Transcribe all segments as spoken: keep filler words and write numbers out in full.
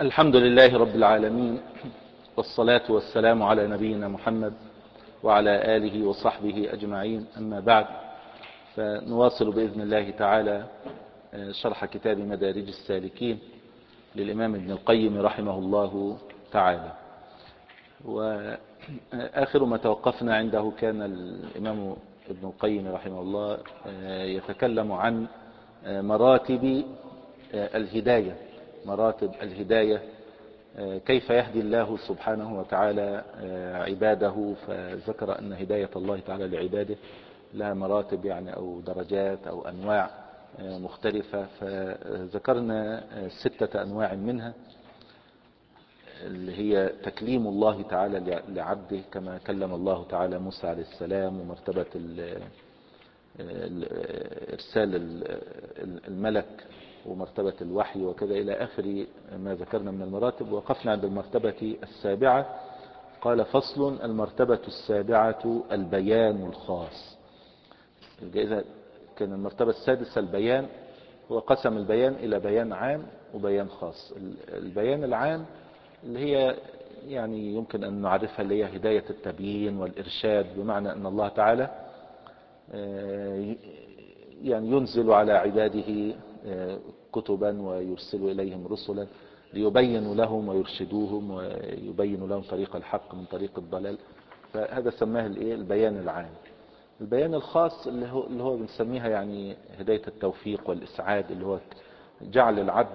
الحمد لله رب العالمين، والصلاة والسلام على نبينا محمد وعلى آله وصحبه أجمعين. أما بعد، فنواصل بإذن الله تعالى شرح كتاب مدارج السالكين للإمام ابن القيم رحمه الله تعالى. وآخر ما توقفنا عنده كان الإمام ابن القيم رحمه الله يتكلم عن مراتب الهداية مراتب الهداية كيف يهدي الله سبحانه وتعالى عباده. فذكر أن هداية الله تعالى لعباده لها مراتب يعني أو درجات أو أنواع مختلفة. فذكرنا ستة أنواع منها، اللي هي تكليم الله تعالى لعبده كما كلم الله تعالى موسى عليه السلام، ومرتبة إرسال الملك، ومرتبة الوحي، وكذا إلى آخر ما ذكرنا من المراتب. وقفنا عند المرتبة السابعة. قال: فصل: المرتبة السابعة البيان الخاص. إذا كان المرتبة السادسة البيان، هو قسم البيان إلى بيان عام وبيان خاص. البيان العام اللي هي يعني يمكن أن نعرفها اللي هي هداية التبيين والإرشاد، بمعنى أن الله تعالى يعني ينزل على عباده كتبا ويرسل إليهم رسلا ليبينوا لهم ويرشدوهم ويبينوا لهم طريق الحق من طريق الضلال. فهذا سماه البيان العام. البيان الخاص اللي هو, اللي هو بنسميها يعني هداية التوفيق والإسعاد، اللي هو جعل العبد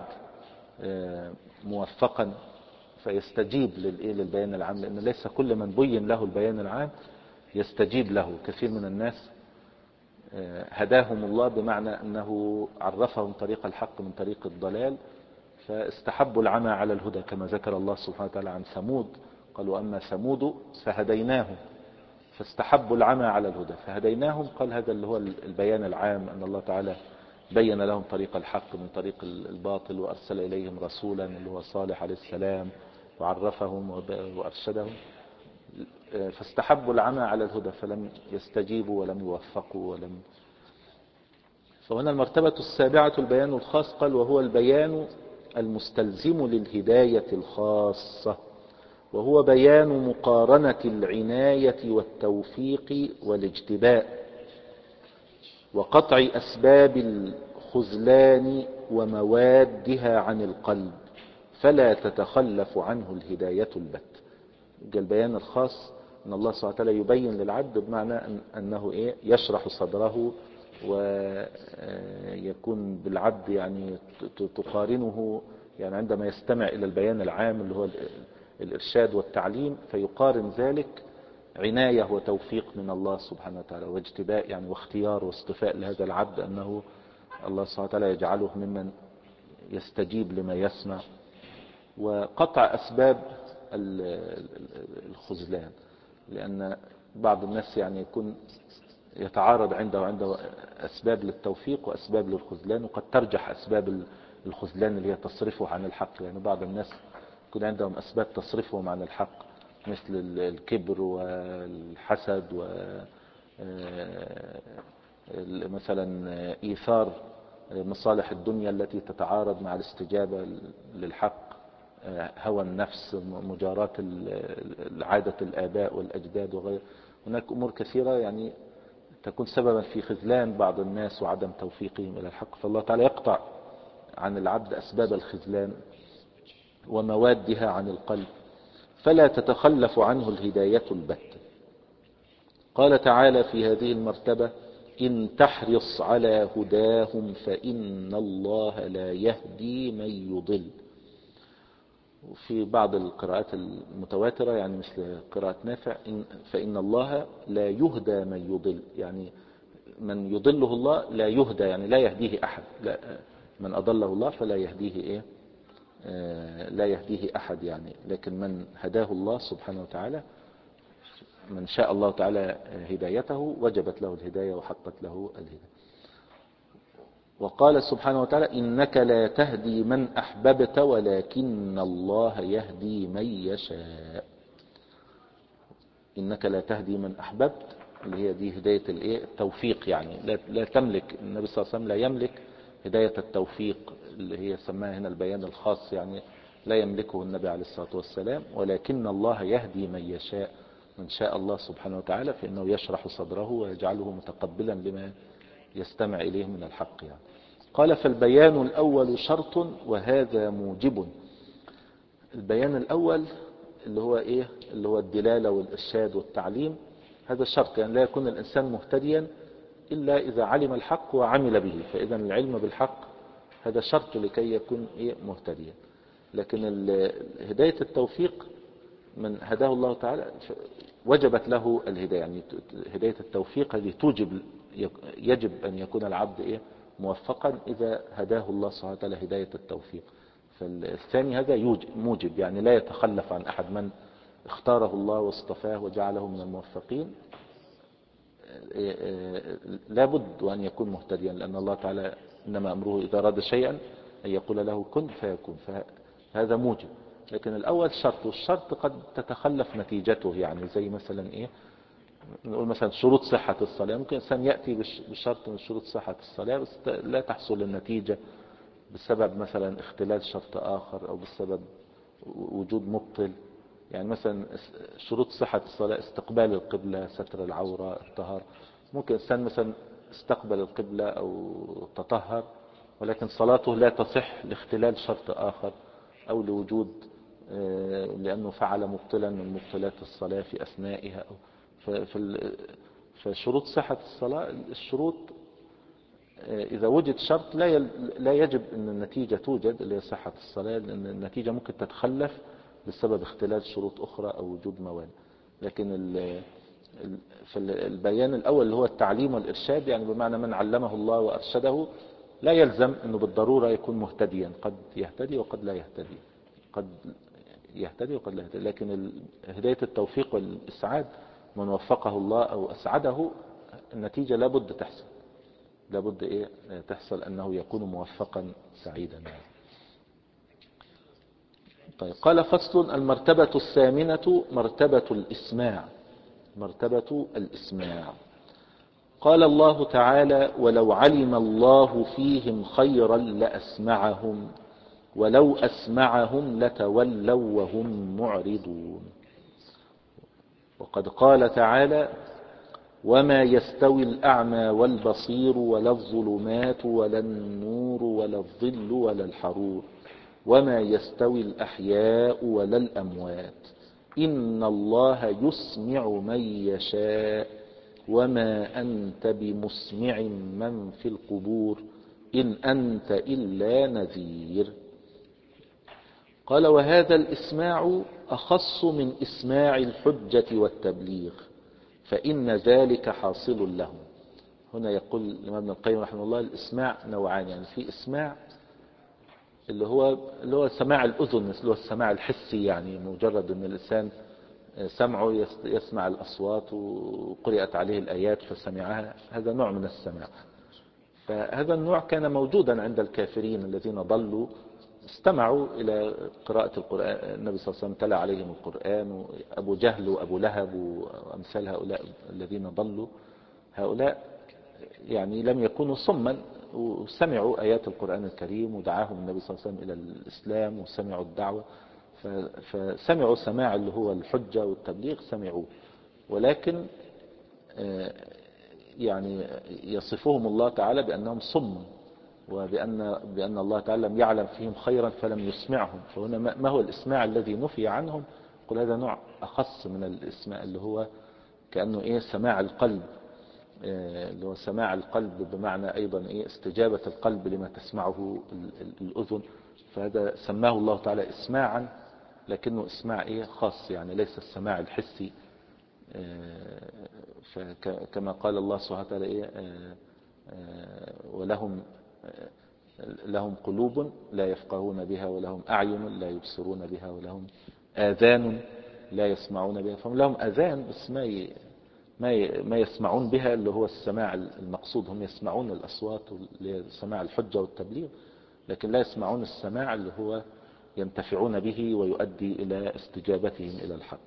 موفقا فيستجيب للبيان العام، لأن ليس كل من بين له البيان العام يستجيب له. كثير من الناس هداهم الله بمعنى أنه عرفهم طريق الحق من طريق الضلال، فاستحبوا العمى على الهدى، كما ذكر الله سبحانه وتعالى عن ثمود. قالوا: أما ثمود فهديناهم، فاستحبوا العمى على الهدى فهديناهم. قال: هذا اللي هو البيان العام، أن الله تعالى بين لهم طريق الحق من طريق الباطل، وأرسل إليهم رسولا اللي هو صالح عليه السلام، وعرفهم وأرشدهم، فاستحبوا العمى على الهدى فلم يستجيبوا ولم يوفقوا ولم. فهنا المرتبة السابعة البيان الخاص. قال: وهو البيان المستلزم للهداية الخاصة، وهو بيان مقارنة العناية والتوفيق والاجتباء، وقطع أسباب الخذلان وموادها عن القلب، فلا تتخلف عنه الهداية البت. البيان الخاص أن الله سبحانه وتعالى يبين للعبد، بمعنى أنه إيه يشرح صدره ويكون بالعبد يعني تقارنه، يعني عندما يستمع إلى البيان العام اللي هو الإرشاد والتعليم، فيقارن ذلك عناية وتوفيق من الله سبحانه وتعالى، واجتباء يعني واختيار واصطفاء لهذا العبد، أنه الله سبحانه وتعالى يجعله ممن يستجيب لما يسمع، وقطع أسباب الخذلان. لأن بعض الناس يعني يكون يتعارض عنده وعنده أسباب للتوفيق وأسباب للخذلان، وقد ترجح أسباب الخذلان اللي هي تصرفه عن الحق. يعني بعض الناس يكون عندهم أسباب تصرفهم عن الحق، مثل الكبر والحسد ومثلا إيثار مصالح الدنيا التي تتعارض مع الاستجابة للحق، هوى النفس، مجاراة عادة الآباء والأجداد وغير. هناك أمور كثيرة يعني تكون سببا في خذلان بعض الناس وعدم توفيقهم إلى الحق. فالله تعالى يقطع عن العبد أسباب الخذلان وموادها عن القلب، فلا تتخلف عنه الهداية البتة. قال تعالى في هذه المرتبة: إن تحرص على هداهم فإن الله لا يهدي من يضل. وفي بعض القراءات المتواترة يعني مثل قراءة نافع: فإن الله لا يهدى من يضل، يعني من يضله الله لا يهدى، يعني لا يهديه أحد. لا، من أضله الله فلا يهديه إيه آه لا يهديه أحد يعني. لكن من هداه الله سبحانه وتعالى، من شاء الله تعالى هدايته وجبت له الهداية وحقت له الهداية. وقال سبحانه وتعالى: إنك لا تهدي من أحببت ولكن الله يهدي من يشاء. إنك لا تهدي من أحببت، اللي هي دي هداية التوفيق، يعني لا, لا تملك، النبي صلى الله عليه وسلم لا يملك هداية التوفيق اللي هي سماها هنا البيان الخاص، يعني لا يملكه النبي عليه الصلاة والسلام، ولكن الله يهدي من يشاء، من شاء الله سبحانه وتعالى فإنه يشرح صدره ويجعله متقبلا لما يستمع إليه من الحق يعني. قال فالبيان الأول شرط وهذا موجب. البيان الأول اللي هو إيه؟ اللي هو الدلالة والإرشاد والتعليم، هذا شرط، يعني لا يكون الإنسان مهتديا إلا إذا علم الحق وعمل به، فإذا العلم بالحق هذا شرط لكي يكون إيه؟ مهتديا. لكن هداية التوفيق من هداه الله تعالى وجبت له الهداية، يعني هداية التوفيق هذه توجب، يجب أن يكون العبد إيه؟ موفقا إذا هداه الله سبحانه وتعالى هداية التوفيق. فالثاني هذا موجب، يعني لا يتخلف عن أحد من اختاره الله واصطفاه وجعله من الموفقين، لابد أن يكون مهتديا، لأن الله تعالى إنما أمره إذا أراد شيئا أن يقول له كن فيكون، فهذا موجب. لكن الأول شرط، والشرط قد تتخلف نتيجته، يعني زي مثلا إيه، نقول مثلا شروط صحة الصلاة، ممكن إنسان يأتي بشرط من شروط صحة الصلاة بس لا تحصل النتيجة بسبب مثلا اختلال شرط آخر أو بسبب وجود مبطل. يعني مثلا شروط صحة الصلاة استقبال القبلة، ستر العورة، الطهارة. ممكن إنسان مثلا استقبل القبلة أو تطهر ولكن صلاته لا تصح لاختلال شرط آخر أو لوجود لأنه فعل مبطلا من مبطلات الصلاة في أثنائها. فشروط صحة الصلاة الشروط إذا وجد شرط لا لا يجب أن النتيجة توجد اللي هي صحة الصلاة، لأن النتيجة ممكن تتخلف بسبب اختلال شروط أخرى أو وجود موانع. لكن البيان الأول اللي هو التعليم والإرشاد، يعني بمعنى من علمه الله وأرشده لا يلزم أنه بالضرورة يكون مهتديا، قد يهتدي وقد لا يهتدي، قد يهتدي وقد لا يهتدي. لكن هداية التوفيق والإسعاد من وفقه الله أو أسعده النتيجة لابد تحصل، لابد إيه تحصل أنه يكون موفقا سعيدا. طيب قال فصل المرتبة الثامنة مرتبة الإسماع. مرتبة الإسماع. قال الله تعالى ولو علم الله فيهم خيرا لأسمعهم ولو أسمعهم لتولوا وهم معرضون. وقد قال تعالى وما يستوي الأعمى والبصير ولا الظلمات ولا النور ولا الظل ولا الحرور وما يستوي الأحياء ولا الأموات إن الله يسمع من يشاء وما أنت بمسمع من في القبور إن أنت إلا نذير. قال وهذا الإسماع أخص من إسماع الحجة والتبليغ فإن ذلك حاصل لهم. هنا يقول الإمام ابن القيم رحمه الله الإسماع نوعان، يعني في إسماع اللي هو اللي هو سماع الأذن، اللي هو السماع الحسي، يعني مجرد أن الإنسان سمعه يسمع الأصوات وقرأت عليه الآيات فسمعها، هذا نوع من السماع. فهذا النوع كان موجودا عند الكافرين الذين ضلوا، استمعوا إلى قراءة القرآن، النبي صلى الله عليه وسلم تلا عليهم القرآن، أبو جهل وأبو لهب وأمثال هؤلاء الذين ضلوا، هؤلاء يعني لم يكونوا صما وسمعوا آيات القرآن الكريم ودعاهم النبي صلى الله عليه وسلم إلى الإسلام وسمعوا الدعوة، فسمعوا سماع اللي هو الحجة والتبليغ سمعوا، ولكن يعني يصفهم الله تعالى بأنهم صم وبأن بأن الله تعالى لم يعلم فيهم خيرا فلم يسمعهم. فهنا ما هو الإسماع الذي نفي عنهم؟ قل هذا نوع أخص من الإسماع اللي هو كأنه إيه سماع القلب، اللي هو سماع القلب بمعنى أيضا إيه استجابة القلب لما تسمعه الأذن، فهذا سماه الله تعالى إسماعا لكنه إسماع إيه خاص، يعني ليس السماع الحسي. فكما قال الله سبحانه وتعالى إيه ولهم لهم قلوب لا يفقهون بها ولهم أعين لا يبصرون بها ولهم آذان لا يسمعون بها. فهم لهم آذان بس ما ما يسمعون بها اللي هو السماع المقصود، هم يسمعون الأصوات لسماع الحجة والتبليغ لكن لا يسمعون السماع اللي هو ينتفعون به ويؤدي إلى استجابتهم إلى الحق.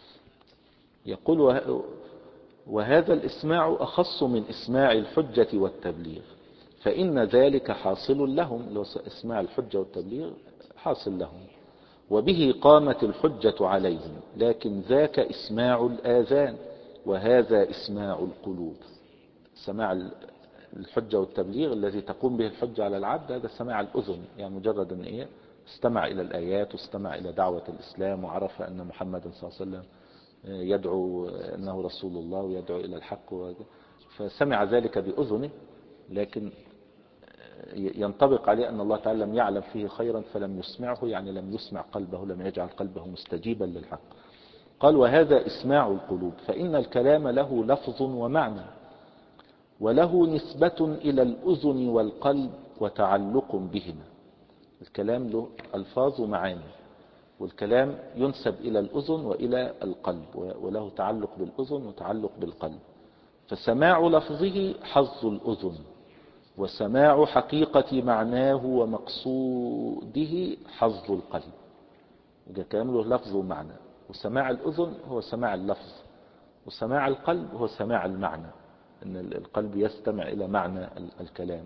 يقول وهذا الإسماع أخص من إسماع الحجة والتبليغ فإن ذلك حاصل لهم، لو إسماع الحجة والتبليغ حاصل لهم. وبه قامت الحجة عليهم، لكن ذاك إسماع الآذان وهذا إسماع القلوب. سماع الحجة والتبليغ الذي تقوم به الحجة على العبد هذا سماع الأذن، يعني مجرد أن إيه استمع إلى الآيات واستمع إلى دعوة الإسلام وعرف أن محمد صلى الله عليه وسلم يدعو أنه رسول الله ويدعو إلى الحق، فسمع ذلك بأذنه، لكن ينطبق عليه أن الله تعالى لم يعلم فيه خيرا فلم يسمعه، يعني لم يسمع قلبه، لم يجعل قلبه مستجيبا للحق. قال وهذا إسماع القلوب، فإن الكلام له لفظ ومعنى، وله نسبة إلى الأذن والقلب وتعلق بهما. الكلام له ألفاظ ومعاني، والكلام ينسب إلى الأذن وإلى القلب، وله تعلق بالأذن وتعلق بالقلب. فسماع لفظه حظ الأذن، وسماع حقيقة معناه ومقصوده حظ القلب. يبقى كلام له لفظ ومعنى، وسماع الأذن هو سماع اللفظ، وسماع القلب هو سماع المعنى، أن القلب يستمع إلى معنى الكلام.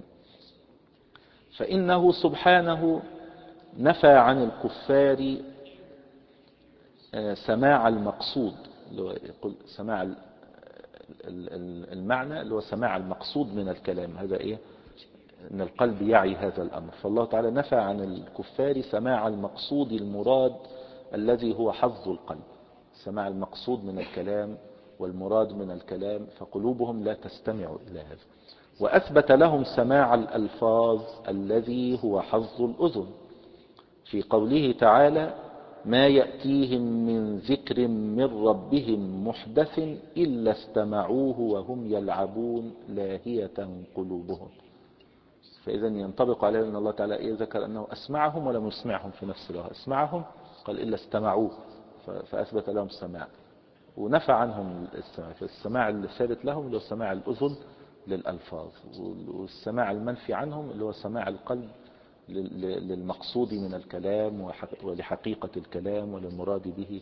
فإنه سبحانه نفى عن الكفار سماع المقصود، اللي هو يقول سماع المعنى اللي هو سماع المقصود من الكلام، هذا إيه أن القلب يعي هذا الأمر. فالله تعالى نفى عن الكفار سماع المقصود المراد الذي هو حظ القلب، سماع المقصود من الكلام والمراد من الكلام، فقلوبهم لا تستمع إلى هذا. وأثبت لهم سماع الألفاظ الذي هو حظ الأذن في قوله تعالى ما يأتيهم من ذكر من ربهم محدث إلا استمعوه وهم يلعبون لاهية قلوبهم. فإذا ينطبق عليه أن الله تعالى ذكر أنه أسمعهم ولم يسمعهم في نفس الوقت، أسمعهم قال إلا استمعوه فأثبت لهم السماع، ونفى عنهم السماع. فالسماع اللي ثابت لهم اللي هو سماع الأذن للألفاظ، والسماع المنفي عنهم اللي هو سماع القلب للمقصود من الكلام ولحقيقة الكلام وللمراد به.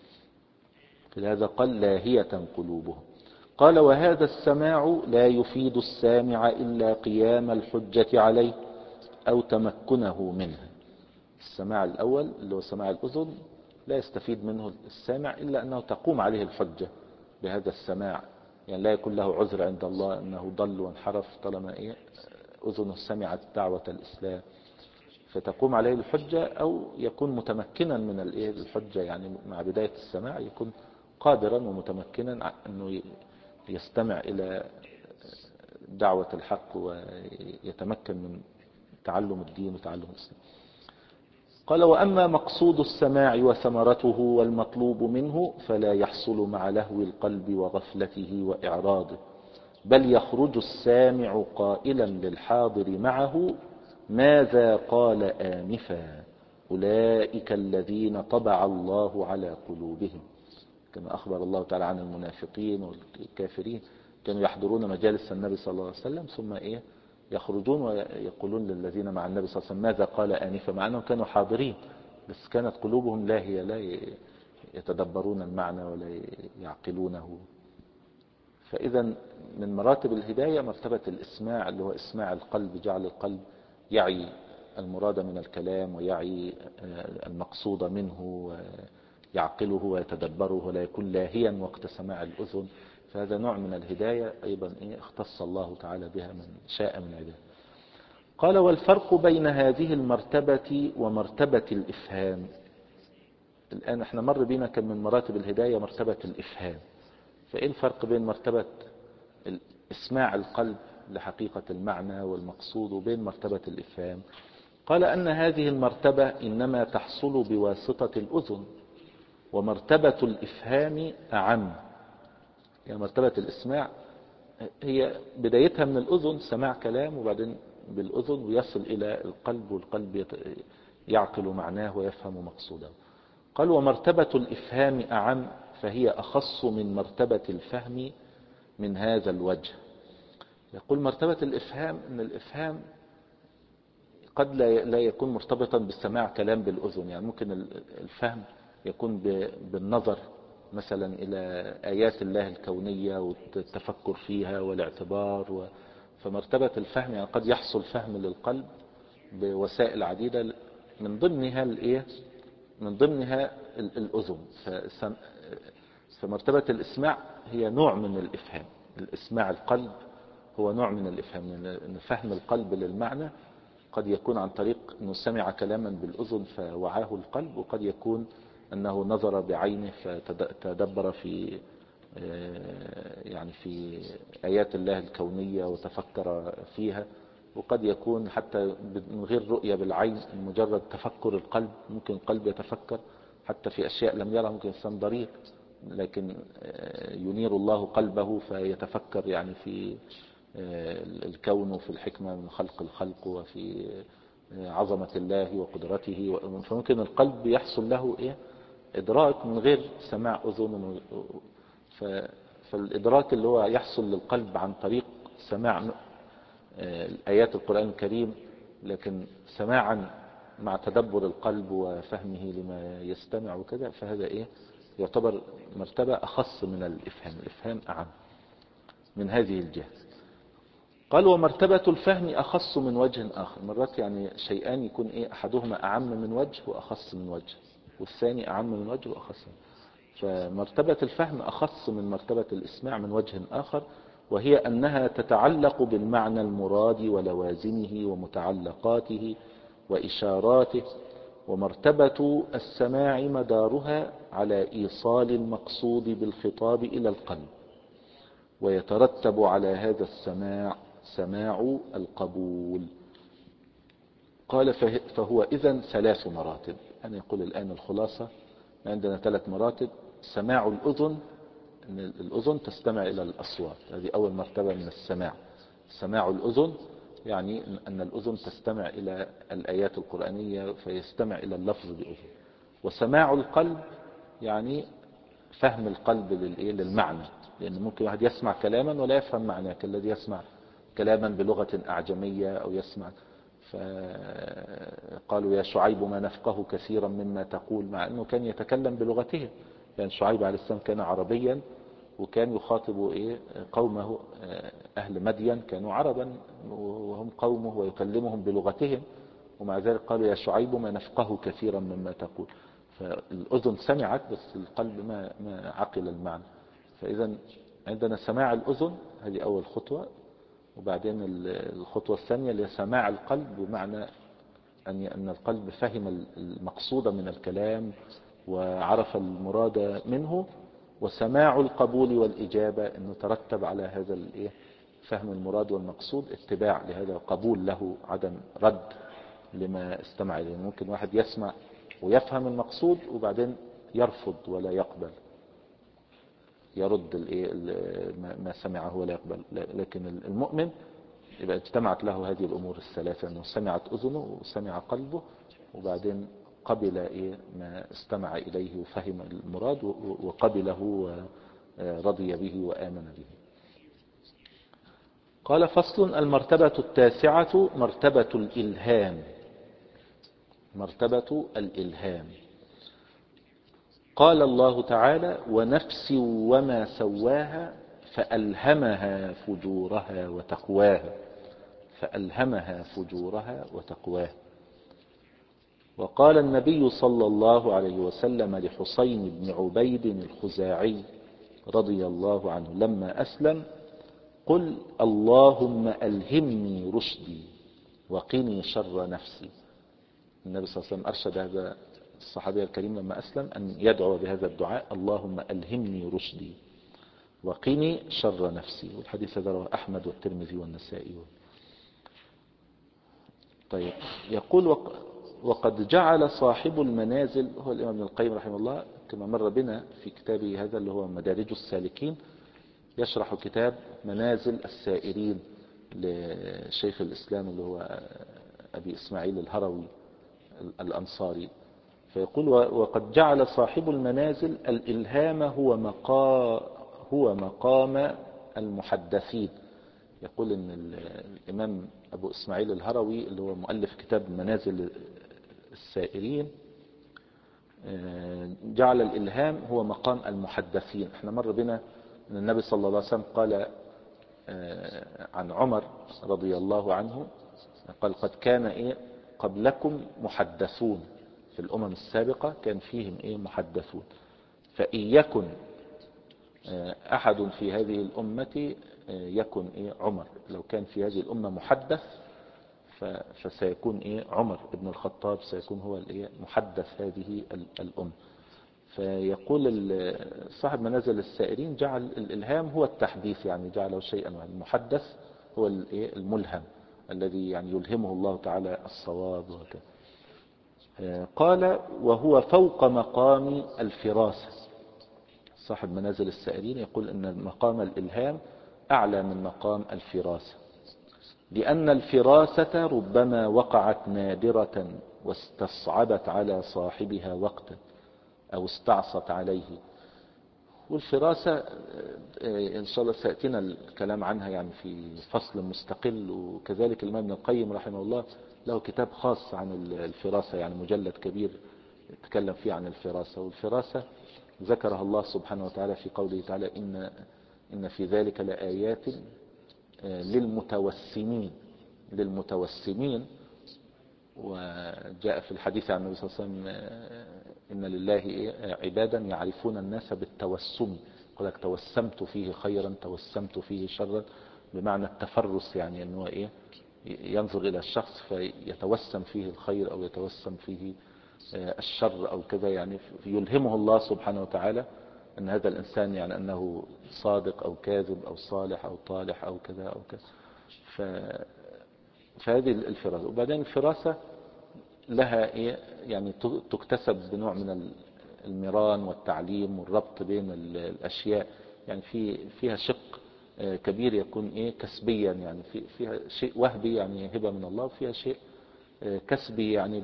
لهذا قال لاهية قلوبهم. قال وهذا السماع لا يفيد السامع إلا قيام الحجة عليه أو تمكنه منه. السماع الأول اللي هو سماع الأذن لا يستفيد منه السامع إلا أنه تقوم عليه الحجة بهذا السماع، يعني لا يكون له عذر عند الله أنه ضل وانحرف طالما إيه أذنه سمعت دعوة الإسلام، فتقوم عليه الحجة، أو يكون متمكنا من الحجة، يعني مع بداية السماع يكون قادرا ومتمكنا أنه يستمع إلى دعوة الحق ويتمكن من تعلم الدين وتعلم الإسلام. قال وأما مقصود السماع وثمرته والمطلوب منه فلا يحصل مع لهو القلب وغفلته وإعراضه، بل يخرج السامع قائلا للحاضر معه ماذا قال آنفا أولئك الذين طبع الله على قلوبهم، كما أخبر الله تعالى عن المنافقين والكافرين كانوا يحضرون مجالس النبي صلى الله عليه وسلم ثم إيه يخرجون ويقولون للذين مع النبي صلى الله عليه وسلم ماذا قال آنفا، مع أنهم كانوا حاضرين بس كانت قلوبهم لاهية لا يتدبرون المعنى ولا يعقلونه. فإذا من مراتب الهداية مرتبة الإسماع اللي هو إسماع القلب، جعل القلب يعي المراد من الكلام ويعي المقصود منه ويعقله ويتدبره ولا يكون لاهيا وقت سماع الأذن. فهذا نوع من الهداية أيضا إيه اختص الله تعالى بها من شاء من عباده. قال والفرق بين هذه المرتبة ومرتبة الإفهام. الآن احنا مر بينا كان من مراتب الهداية مرتبة الإفهام، فإيه الفرق بين مرتبة إسماع القلب لحقيقة المعنى والمقصود وبين مرتبة الإفهام؟ قال أن هذه المرتبة إنما تحصل بواسطة الأذن، ومرتبة الإفهام أعم. يعني مرتبة الإسماع هي بدايتها من الأذن سماع كلام وبعدين بالأذن ويصل إلى القلب والقلب يعقل معناه ويفهم مقصوده. قال ومرتبة الإفهام أعم فهي أخص من مرتبة الفهم من هذا الوجه. يقول مرتبة الإفهام أن الإفهام قد لا يكون مرتبطا بالسماع كلام بالأذن، يعني ممكن الفهم يكون بالنظر مثلا إلى آيات الله الكونية والتفكر فيها والاعتبار. فمرتبة الفهم يعني قد يحصل فهم للقلب بوسائل عديدة من ضمنها الإيه من ضمنها الأذن. فمرتبة الإسماع هي نوع من الإفهام. الإسماع القلب هو نوع من الإفهام، أن فهم القلب للمعنى قد يكون عن طريق أنه سمع كلاما بالأذن فوعاه القلب، وقد يكون أنه نظر بعينه فتدبر في يعني في آيات الله الكونية وتفكر فيها، وقد يكون حتى من غير رؤية بالعين، مجرد تفكر القلب. ممكن القلب يتفكر حتى في أشياء لم يرها، ممكن إنسان ضرير لكن ينير الله قلبه فيتفكر يعني في الكون وفي الحكمة من خلق الخلق وفي عظمة الله وقدرته. فممكن القلب يحصل له إيه إدراك من غير سماع أذن. فالإدراك اللي هو يحصل للقلب عن طريق سماع آيات القرآن الكريم، لكن سماعا مع تدبر القلب وفهمه لما يستمع وكذا، فهذا إيه يعتبر مرتبة أخص من الإفهام. الإفهام أعم من هذه الجهة. قال ومرتبة الفهم أخص من وجه آخر. مرات يعني شيئان يكون إيه أحدهما أعم من وجه وأخص من وجه، والثاني أعم من وجه وأخص من وجه. فمرتبة الفهم أخص من مرتبة الإسماع من وجه آخر، وهي أنها تتعلق بالمعنى المراد ولوازمه ومتعلقاته وإشاراته. ومرتبة السماع مدارها على إيصال المقصود بالخطاب إلى القلب، ويترتب على هذا السماع سماع القبول. قال فهو إذن ثلاث مراتب. أنا يقول الآن الخلاصة، عندنا ثلاث مراتب. سماع الأذن، أن الأذن تستمع إلى الأصوات، هذه أول مرتبة من السماع. سماع الأذن يعني أن الأذن تستمع إلى الآيات القرآنية فيستمع إلى اللفظ بأذن. وسماع القلب يعني فهم القلب للمعنى، لأن ممكن واحد يسمع كلاما ولا يفهم معناه، كالذي يسمع كلاما بلغة أعجمية أو يسمع فقالوا يا شعيب ما نفقه كثيرا مما تقول، مع أنه كان يتكلم بلغتهم. يعني شعيب عليه السلام كان عربيا وكان يخاطب إيه قومه. أهل مدين كانوا عربا وهم قومه ويكلمهم بلغتهم، ومع ذلك قالوا يا شعيب ما نفقه كثيرا مما تقول. فالأذن سمعت بس القلب ما ما عقل المعنى. فإذا عندنا سماع الأذن، هذه أول خطوة. وبعدين الخطوة الثانية اللي هي سماع القلب، بمعنى أن أن القلب فهم المقصود من الكلام وعرف المراد منه. وسماع القبول والإجابة، أنه ترتب على هذا الإيه فهم المراد والمقصود اتباع لهذا، قبول له، عدم رد لما استمع إليه. ممكن واحد يسمع ويفهم المقصود وبعدين يرفض ولا يقبل، يرد ما سمعه ولا يقبل. لكن المؤمن يبقى اجتمعت له هذه الأمور الثلاثة، أنه سمعت أذنه وسمع قلبه وبعدين قبل إيه ما استمع إليه وفهم المراد وقبله ورضي به وآمن به. قال فصل. المرتبة التاسعة مرتبة الإلهام. مرتبة الإلهام. قال الله تعالى ونفس وما سواها فألهمها فجورها وتقواها. فألهمها فجورها وتقواها. وقال النبي صلى الله عليه وسلم لحسين بن عبيد الخزاعي رضي الله عنه لما أسلم قل اللهم ألهمني رشدي وقني شر نفسي. النبي صلى الله عليه وسلم أرشد هذا الصحابي الكريم لما أسلم أن يدعو بهذا الدعاء اللهم ألهمني رشدي وقني شر نفسي. والحديث هذا رواه أحمد والترمذي والنسائي. طيب يقول وقد جعل صاحب المنازل، هو الإمام ابن القيم رحمه الله كما مر بنا في كتابه هذا اللي هو مدارج السالكين، يشرح كتاب منازل السائرين لشيخ الإسلام اللي هو أبي إسماعيل الهروي الأنصاري. فيقول وقد جعل صاحب المنازل الإلهام هو مقام هو مقام المحدثين. يقول ان الإمام أبو إسماعيل الهروي اللي هو مؤلف كتاب منازل السائرين جعل الإلهام هو مقام المحدثين. احنا مر بنا ان النبي صلى الله عليه وسلم قال عن عمر رضي الله عنه قال قد كان إيه قبلكم محدثون في الأمم السابقة كان فيهم إيه محدثون، فإن يكن أحد في هذه الأمة يكن إيه عمر، لو كان في هذه الأمة محدث فسيكون إيه عمر ابن الخطاب سيكون هو الإيه محدث هذه الأمة. فيقول صاحب منازل السائرين جعل الإلهام هو التحديث، يعني جعله شيئا، المحدث هو الملهم الذي يعني يلهمه الله تعالى الصواب وكذا. قال وهو فوق مقام الفراسة. صاحب منازل السائرين يقول ان مقام الإلهام أعلى من مقام الفراسة، لأن الفراسة ربما وقعت نادرة واستصعبت على صاحبها وقتا أو استعصت عليه. والفراسة إن شاء الله سيأتينا الكلام عنها يعني في فصل مستقل، وكذلك الإمام ابن القيم رحمه الله له كتاب خاص عن الفراسة، يعني مجلد كبير يتكلم فيه عن الفراسة. والفراسة ذكرها الله سبحانه وتعالى في قوله تعالى إن, إن في ذلك لآيات للمتوسمين للمتوسمين وجاء في الحديث عن النبي صلى الله عليه وسلم إن لله عبادا يعرفون الناس بالتوسم، يقول لك توسمت فيه خيرا توسمت فيه شرا، بمعنى التفرس، يعني أنه إيه ينظر إلى الشخص فيتوسم فيه الخير أو يتوسم فيه الشر أو كذا، يعني يلهمه الله سبحانه وتعالى أن هذا الإنسان يعني أنه صادق أو كاذب أو صالح أو طالح أو كذا أو كذا. ف... فهذه الفراسة. وبعدين الفراسة لها إيه يعني تكتسب بنوع من المران والتعليم والربط بين الأشياء، يعني في فيها شق كبير يكون إيه كسبيا، يعني في فيها شيء وهبي يعني هبة من الله، وفيها شيء كسبي يعني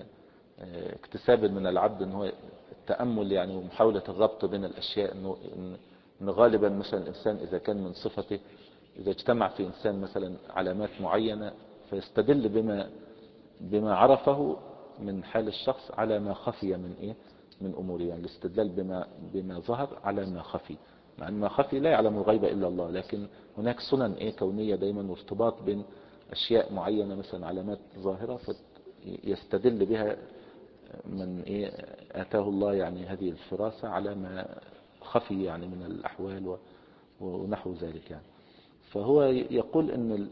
باكتساب من العبد ان هو التأمل يعني ومحاولة الربط بين الأشياء. إنه إن غالبا مثلا الإنسان إذا كان من صفته إذا اجتمع في إنسان مثلا علامات معينة فيستدل بما بما عرفه من حال الشخص على ما خفي من إيه من أموره، يعني الاستدلال بما بما ظهر على ما خفي، مع أن ما خفي لا يعلم الغيب إلا الله، لكن هناك سنن إيه كونية دايما وارتباط بين أشياء معينة مثلا علامات ظاهرة فيستدل بها من إيه آتاه الله يعني هذه الفراسة على ما خفي يعني من الأحوال ونحو ذلك يعني. فهو يقول إن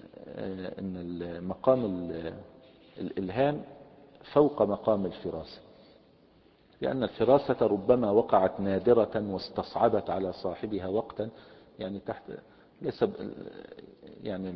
إن مقام الإلهام فوق مقام الفراسة، لأن الفراسة ربما وقعت نادرة واستصعبت على صاحبها وقتا، يعني تحت ليس يعني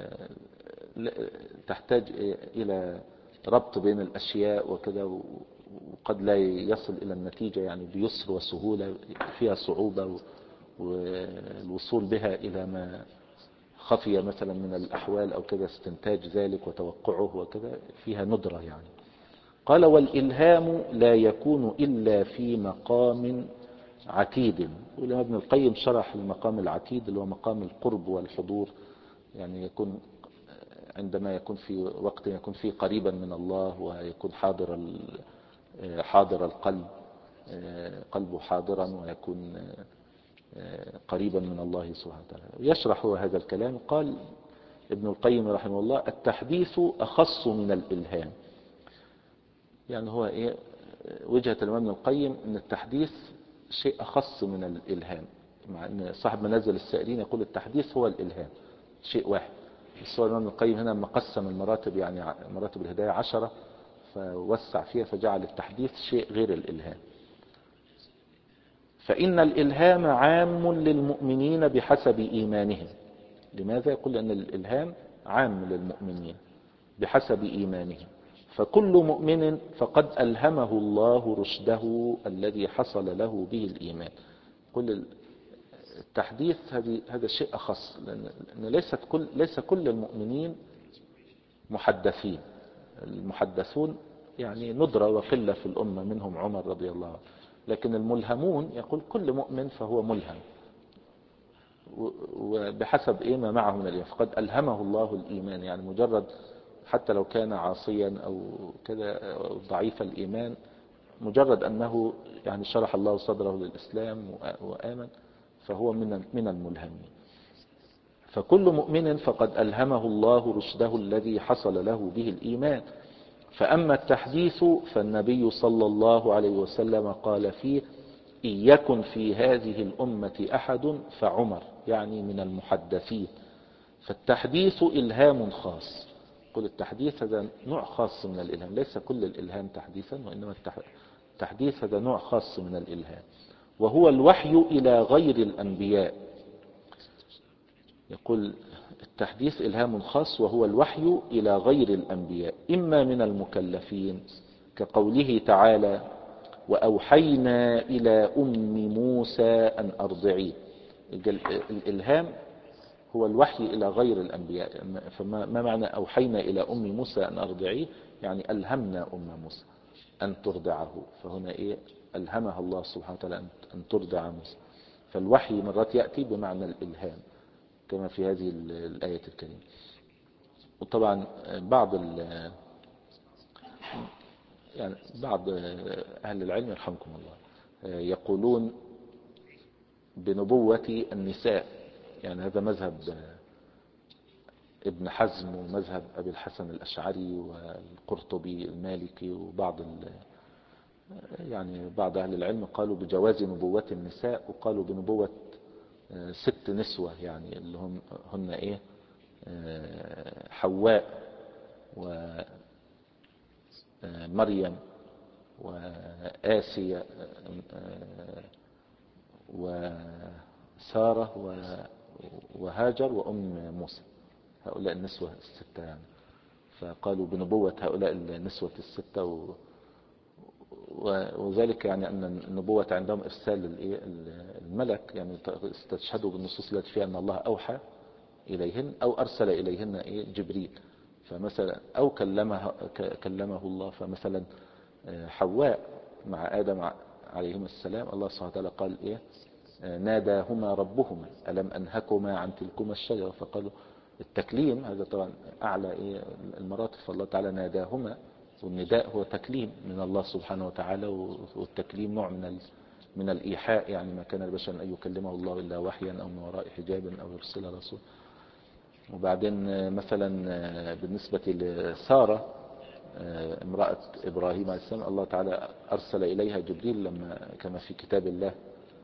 تحتاج إلى ربط بين الأشياء وكذا، وقد لا يصل إلى النتيجة يعني بيسر وسهولة، فيها صعوبة والوصول بها إلى ما خفي مثلا من الأحوال أو كذا، استنتاج ذلك وتوقعه وكذا فيها ندرة يعني. قال والإلهام لا يكون إلا في مقام عتيد. ولما ابن القيم شرح المقام العتيد اللي هو مقام القرب والحضور، يعني يكون عندما يكون في وقت يكون فيه قريبا من الله ويكون حاضر حاضر القلب قلبه حاضرا ويكون قريبا من الله سبحانه وتعالى. يشرح هذا الكلام. قال ابن القيم رحمه الله التحديث أخص من الإلهام، يعني هو إيه وجهة الإمام ابن القيم أن التحديث شيء أخص من الإلهام، مع أن صاحب منازل السائرين يقول التحديث هو الإلهام شيء واحد. بس هو الإمام ابن القيم هنا مقسم المراتب، يعني مراتب الهداية عشرة فوسع فيها فجعل التحديث شيء غير الإلهام. فإن الإلهام عام للمؤمنين بحسب إيمانهم. لماذا؟ يقول أن الإلهام عام للمؤمنين بحسب إيمانهم، فكل مؤمن فقد ألهمه الله رشده الذي حصل له به الإيمان. كل التحديث هذا شيء أخص، لأن ليست كل ليس كل المؤمنين محدثين. المحدثون يعني ندرة وقلة في الأمة، منهم عمر رضي الله عنه، لكن الملهمون يقول كل مؤمن فهو ملهم وبحسب إيه ما معه من الإيمان، فقد ألهمه الله الإيمان، يعني مجرد حتى لو كان عاصيا أو كذا ضعيف الإيمان، مجرد أنه يعني شرح الله صدره للإسلام وآمن فهو من من الملهمين. فكل مؤمن فقد ألهمه الله رشده الذي حصل له به الإيمان، فأما التحديث فالنبي صلى الله عليه وسلم قال فيه: إن يكن في هذه الأمة أحد فعمر، يعني من المحدثين. فالتحديث إلهام خاص. كل التحديث هذا نوع خاص من الإلهام، ليس كل الإلهام تحديثا، وإنما التحديث هذا نوع خاص من الإلهام، وهو الوحي إلى غير الأنبياء. يقول التحديث إلهام خاص وهو الوحي إلى غير الأنبياء، إما من المكلفين كقوله تعالى: وأوحينا إلى أم موسى أن أرضعيه. الإلهام هو الوحي إلى غير الأنبياء. فما معنى أوحينا إلى أم موسى أن أرضعيه؟ يعني ألهمنا أم موسى أن ترضعه. فهنا إيه؟ ألهمها الله سبحانه وتعالى أن ترضع موسى. فالوحي مرات يأتي بمعنى الإلهام كما في هذه الآية الكريمة. وطبعا بعض يعني بعض أهل العلم يرحمكم الله يقولون بنبوة النساء، يعني هذا مذهب ابن حزم ومذهب أبي الحسن الأشعري والقرطبي المالكي، وبعض يعني بعض أهل العلم قالوا بجواز نبوة النساء، وقالوا بنبوة ست نسوة، يعني اللي هم هن إيه؟ حواء ومريم وآسيا وسارة وهاجر وأم موسى، هؤلاء النسوة الستة يعني. فقالوا بنبوة هؤلاء النسوة الستة و وذلك يعني أن النبوة عندهم إرسال الملك، يعني استشهدوا بالنصوص التي فيها أن الله أوحى إليهن أو أرسل إليهن جبريل. فمثلا أو كلمه, كلمه الله. فمثلا حواء مع آدم عليهما السلام الله سبحانه وتعالى قال إيه؟ ناداهما ربهما ألم أنهكما عن تلكما الشجرة. فقالوا التكليم هذا طبعا أعلى إيه المراتب، فالله تعالى ناداهما، والنداء هو تكليم من الله سبحانه وتعالى، والتكليم نوع من من الإيحاء، يعني ما كان البشر أن يكلمه الله إلا وحيا أو من وراء حجاب أو يرسل رسول. وبعدين مثلا بالنسبة لسارة امرأة إبراهيم عليه السلام الله تعالى أرسل إليها جبريل لما كما في كتاب الله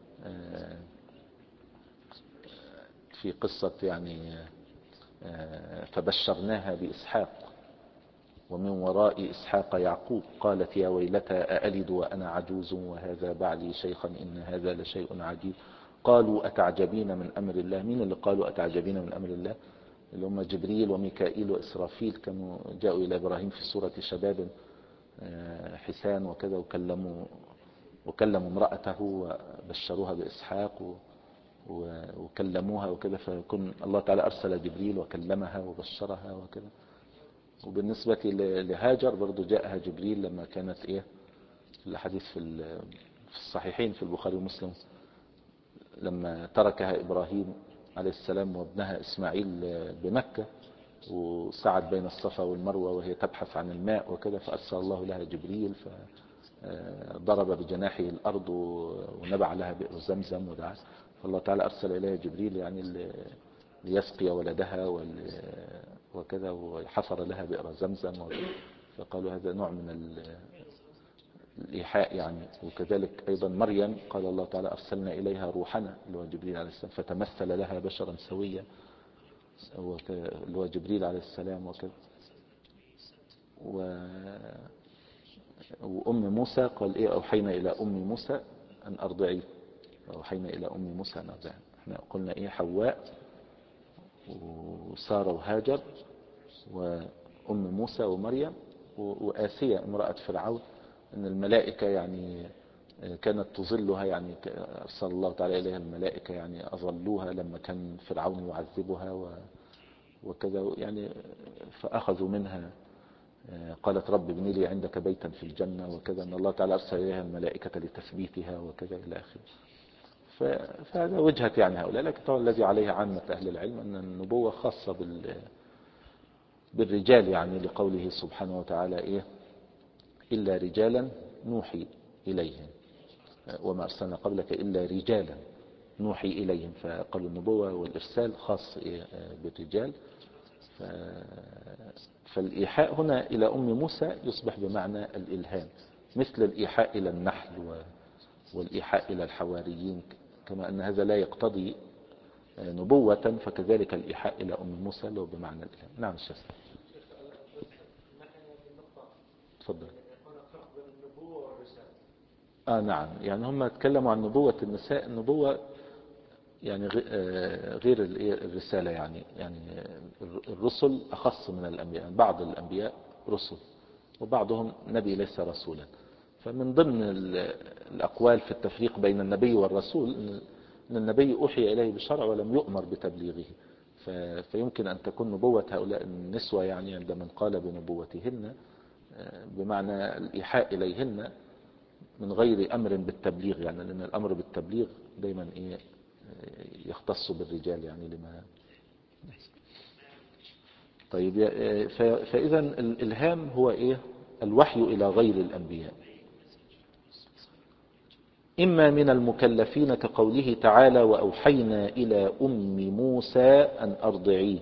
في قصة يعني فبشرناها بإسحاق ومن وراء إسحاق يعقوب قالت يا ويلتى أألد وأنا عجوز وهذا بعلي شيخا إن هذا لشيء عجيب. قالوا أتعجبين من أمر الله. مين اللي قالوا أتعجبين من أمر الله؟ اللي هم جبريل وميكائيل وإسرافيل، كانوا جاءوا إلى إبراهيم في سورة شباب حسان وكذا، وكلموا وكلموا امرأته وبشروها بإسحاق وكلموها وكذا، فكن الله تعالى أرسل جبريل وكلمها وبشرها وكذا. وبالنسبة لهاجر برضو جاءها جبريل لما كانت إيه الحديث في الصحيحين في البخاري ومسلم، لما تركها إبراهيم عليه السلام وابنها إسماعيل بمكة وسعد بين الصفا والمروة وهي تبحث عن الماء وكذا، فأرسل الله لها جبريل فضرب بجناحه الأرض ونبع لها بئر زمزم ودعا. فالله تعالى أرسل إليها جبريل يعني ليسقي ولدها وكذا، وحفر لها بئر زمزم. فقالوا هذا نوع من الإيحاء يعني. وكذلك أيضا مريم قال الله تعالى أرسلنا إليها روحنا اللي هو جبريل عليه السلام فتمثل لها بشرا سويا اللي هو جبريل عليه السلام وكذا. و... وأم موسى قال إيه أوحينا إلى أم موسى أن أرضعيه. أوحينا إلى أم موسى أن أرضعيه. احنا قلنا إيه حواء وسارة وهاجر وأم موسى ومريم وآسيا امرأة فرعون، أن الملائكة يعني كانت تظلها، يعني أرسل الله تعالى إليها الملائكة يعني أظلوها لما كان فرعون يعذبها وكذا يعني. فأخذوا منها قالت رب ابن لي عندك بيتا في الجنة وكذا، أن الله تعالى أرسل إليها الملائكة لتثبيتها وكذا إلى آخره. فهذا وجهة يعني هؤلاء. لكن طبعا الذي عليه عامة أهل العلم أن النبوة خاصة بال بالرجال، يعني لقوله سبحانه وتعالى إيه إلا رجالا نوحي إليهم وما أرسلنا قبلك إلا رجالا نوحي إليهم. فقالوا النبوة والإرسال خاص بالرجال. ف... فالإيحاء هنا إلى أم موسى يصبح بمعنى الإلهام، مثل الإيحاء إلى النحل والإيحاء إلى الحواريين، كما أن هذا لا يقتضي نبوة، فكذلك الإيحاء إلى أم موسى له بمعنى الإلهام. نعم الشيخ. تفضل. آه نعم، يعني هم تكلموا عن نبوة النساء. النبوة يعني غير الرسالة، يعني يعني الرسل أخص من الأنبياء، بعض الأنبياء رسل وبعضهم نبي ليس رسولا. فمن ضمن الأقوال في التفريق بين النبي والرسول أن النبي أوحي إليه بالشرع ولم يؤمر بتبليغه، فيمكن أن تكون نبوة هؤلاء النسوة يعني عندما قال بنبوتهن بمعنى الإيحاء إليهن من غير أمر بالتبليغ، يعني لأن الأمر بالتبليغ دايما إيه يختص بالرجال يعني لما. طيب، فإذا الإلهام هو إيه؟ الوحي إلى غير الأنبياء، إما من المكلفين كقوله تعالى وأوحينا إلى أم موسى أن أرضعيه،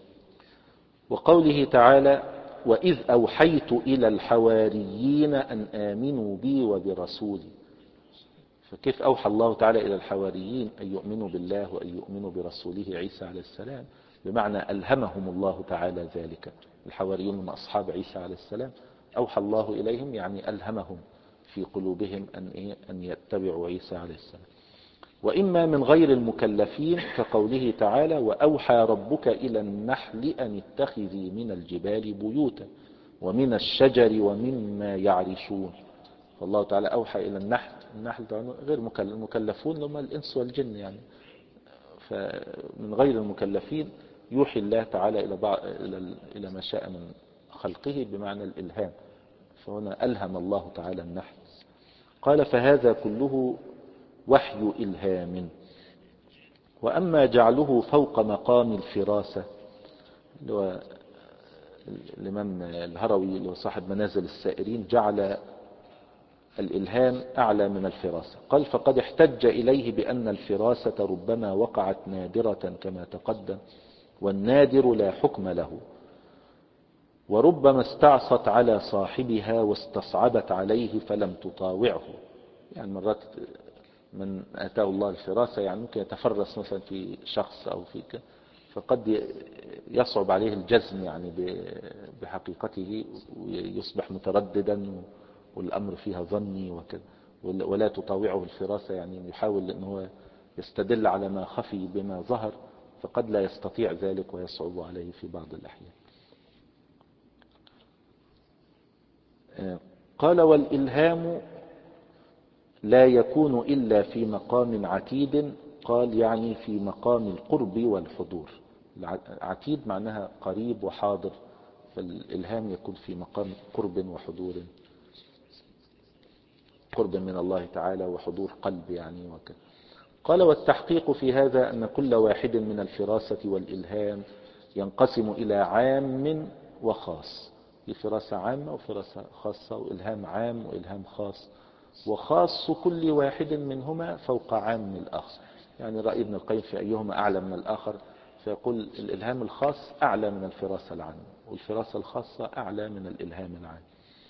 وقوله تعالى وإذ أوحيت إلى الحواريين أن آمنوا بي وبرسولي. فكيف أوحى الله تعالى إلى الحواريين أن يؤمنوا بالله وأن يؤمنوا برسوله عيسى عليه السلام؟ بمعنى ألهمهم الله تعالى ذلك. الحواريون من أصحاب عيسى عليه السلام، أوحى الله إليهم يعني ألهمهم في قلوبهم أن, إيه؟ أن يتبعوا عيسى عليه السلام. وإما من غير المكلفين كقوله تعالى وأوحى ربك إلى النحل أن اتخذي من الجبال بيوتا ومن الشجر ومما يعرشون. فالله تعالى أوحى إلى النحل، النحل غير المكلفون لهم الإنس والجن يعني، فمن غير المكلفين يوحي الله تعالى إلى, بعض إلى ما شاء من خلقه بمعنى الإلهام، فهنا ألهم الله تعالى النحل. قال فهذا كله وحي إلهام. وأما جعله فوق مقام الفراسة، اللي هو الإمام الهروي اللي هو صاحب منازل السائرين جعل الإلهام أعلى من الفراسة. قال فقد احتج إليه بأن الفراسة ربما وقعت نادرة كما تقدم، والنادر لا حكم له، وربما استعصت على صاحبها واستصعبت عليه فلم تطاوعه. يعني مرات من أتاه الله الفراسة يعني ممكن يتفرس مثلا في شخص أو في كده، فقد يصعب عليه الجزم يعني بحقيقته ويصبح مترددا والأمر فيها ظني وكذا، ولا تطاوعه الفراسة يعني يحاول أن هو يستدل على ما خفي بما ظهر، فقد لا يستطيع ذلك ويصعب عليه في بعض الأحيان. قال والإلهام لا يكون إلا في مقام عتيد. قال يعني في مقام القرب والحضور. عتيد معناها قريب وحاضر، فالإلهام يكون في مقام قرب وحضور، قرب من الله تعالى وحضور قلب يعني وكذا. قال والتحقيق في هذا أن كل واحد من الفراسة والإلهام ينقسم إلى عام وخاص. في فراسة عامة وفراسة خاصة، وإلهام عام وإلهام خاص، وخاص كل واحد منهما فوق عام الآخر. يعني رأي ابن القيم في أيهما أعلى من الآخر، فيقول الإلهام الخاص أعلى من الفراسة العامة، والفراسة الخاصة أعلى من الإلهام العام.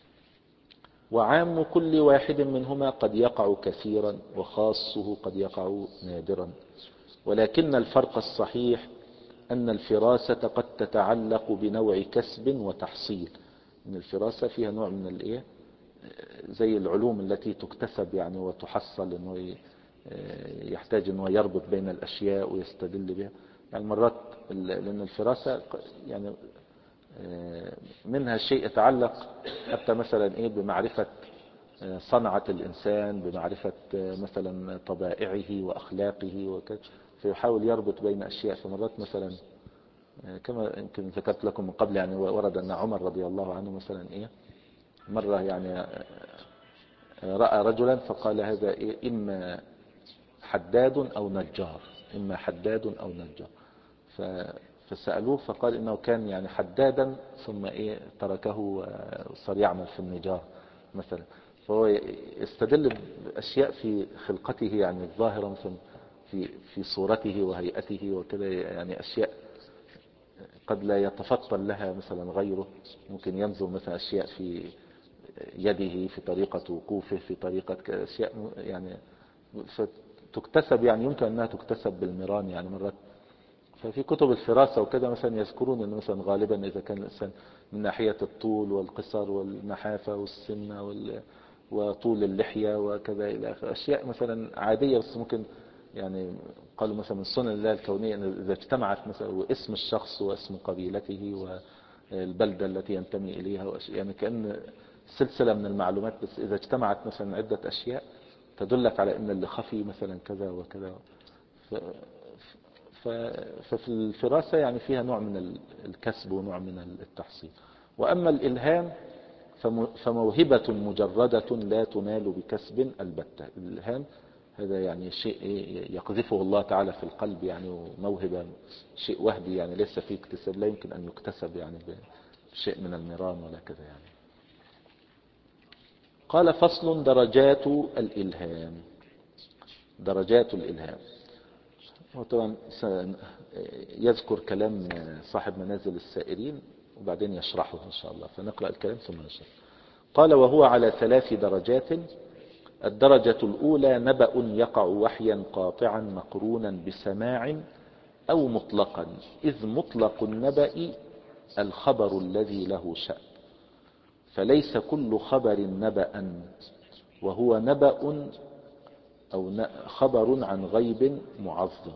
وعام كل واحد منهما قد يقع كثيرا، وخاصه قد يقع نادرا، ولكن الفرق الصحيح أن الفراسة قد تتعلق بنوع كسب وتحصيل. من الفراسة فيها نوع من الإيه زي العلوم التي تكتسب يعني وتحصل، انه يحتاج انه يربط بين الاشياء ويستدل بها. يعني مرات لان الفراسة يعني منها شيء يتعلق حتى مثلا ايه بمعرفة صنعة الانسان، بمعرفة مثلا طبائعه واخلاقه وكذا، فيحاول يربط بين اشياء. فمرات مثلا كما يمكن ذكرت لكم من قبل يعني ورد ان عمر رضي الله عنه مثلا ايه مرة يعني رأى رجلا فقال هذا إيه إما حداد أو نجار، إما حداد أو نجار. فسألوه فقال إنه كان يعني حدادا ثم إيه تركه وصار يعمل في النجار مثلا. فهو يستدل بأشياء في خلقته يعني الظاهرة، مثلا في في صورته وهيئته وكذا، يعني أشياء قد لا يتفطن لها مثلا غيره، ممكن ينظر مثلا أشياء في يده، في طريقة وقوفه، في طريقة أشياء يعني فتكتسب، يعني يمكن أنها تكتسب بالمران يعني مرات. ففي كتب الفراسة وكذا مثلا يذكرون أن مثلا غالبا إذا كان الإنسان من ناحية الطول والقصر والنحافة والسمنة وال وطول اللحية وكذا إلى آخره، أشياء مثلا عادية بس ممكن يعني قالوا مثلا من سنن الله الكونية أن إذا اجتمعت مثلا اسم الشخص واسم قبيلته والبلدة التي ينتمي إليها، يعني كأن سلسلة من المعلومات، بس إذا اجتمعت مثلا عدة أشياء تدلك على أن اللي خفي مثلا كذا وكذا. ف... ف... ففي الفراسة يعني فيها نوع من الكسب ونوع من التحصيل. وأما الإلهام فموهبة مجردة لا تنال بكسب البتة. الإلهام هذا يعني شيء يقذفه الله تعالى في القلب، يعني وموهبة شيء وهبي يعني ليس فيه اكتساب، لا يمكن أن يكتسب يعني بشيء من المرام ولا كذا يعني. قال فصل درجات الإلهام. درجات الإلهام، وطبعا يذكر كلام صاحب منازل السائرين وبعدين يشرحه إن شاء الله، فنقرأ الكلام ثم نشرح. قال وهو على ثلاث درجات. الدرجة الأولى نبأ يقع وحيا قاطعا مقرونا بسماع أو مطلقا، إذ مطلق النبأ الخبر الذي له شأن، فليس كل خبر نبأ، وهو نبأ أو خبر عن غيب معظم.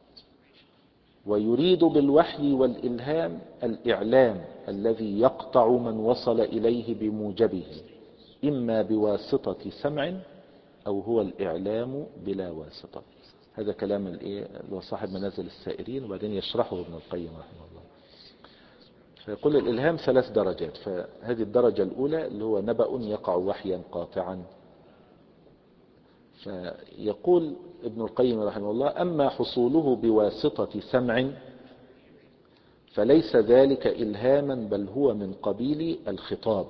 ويريد بالوحي والإلهام الإعلام الذي يقطع من وصل إليه بموجبه، إما بواسطة سمع أو هو الإعلام بلا واسطة. هذا كلام صاحب منازل السائرين، وبعدين يشرحه ابن القيم رحمه الله. فيقول الإلهام ثلاث درجات، فهذه الدرجة الأولى اللي هو نبأ يقع وحيا قاطعا. فيقول ابن القيم رحمه الله أما حصوله بواسطة سمع فليس ذلك إلهاما، بل هو من قبيل الخطاب.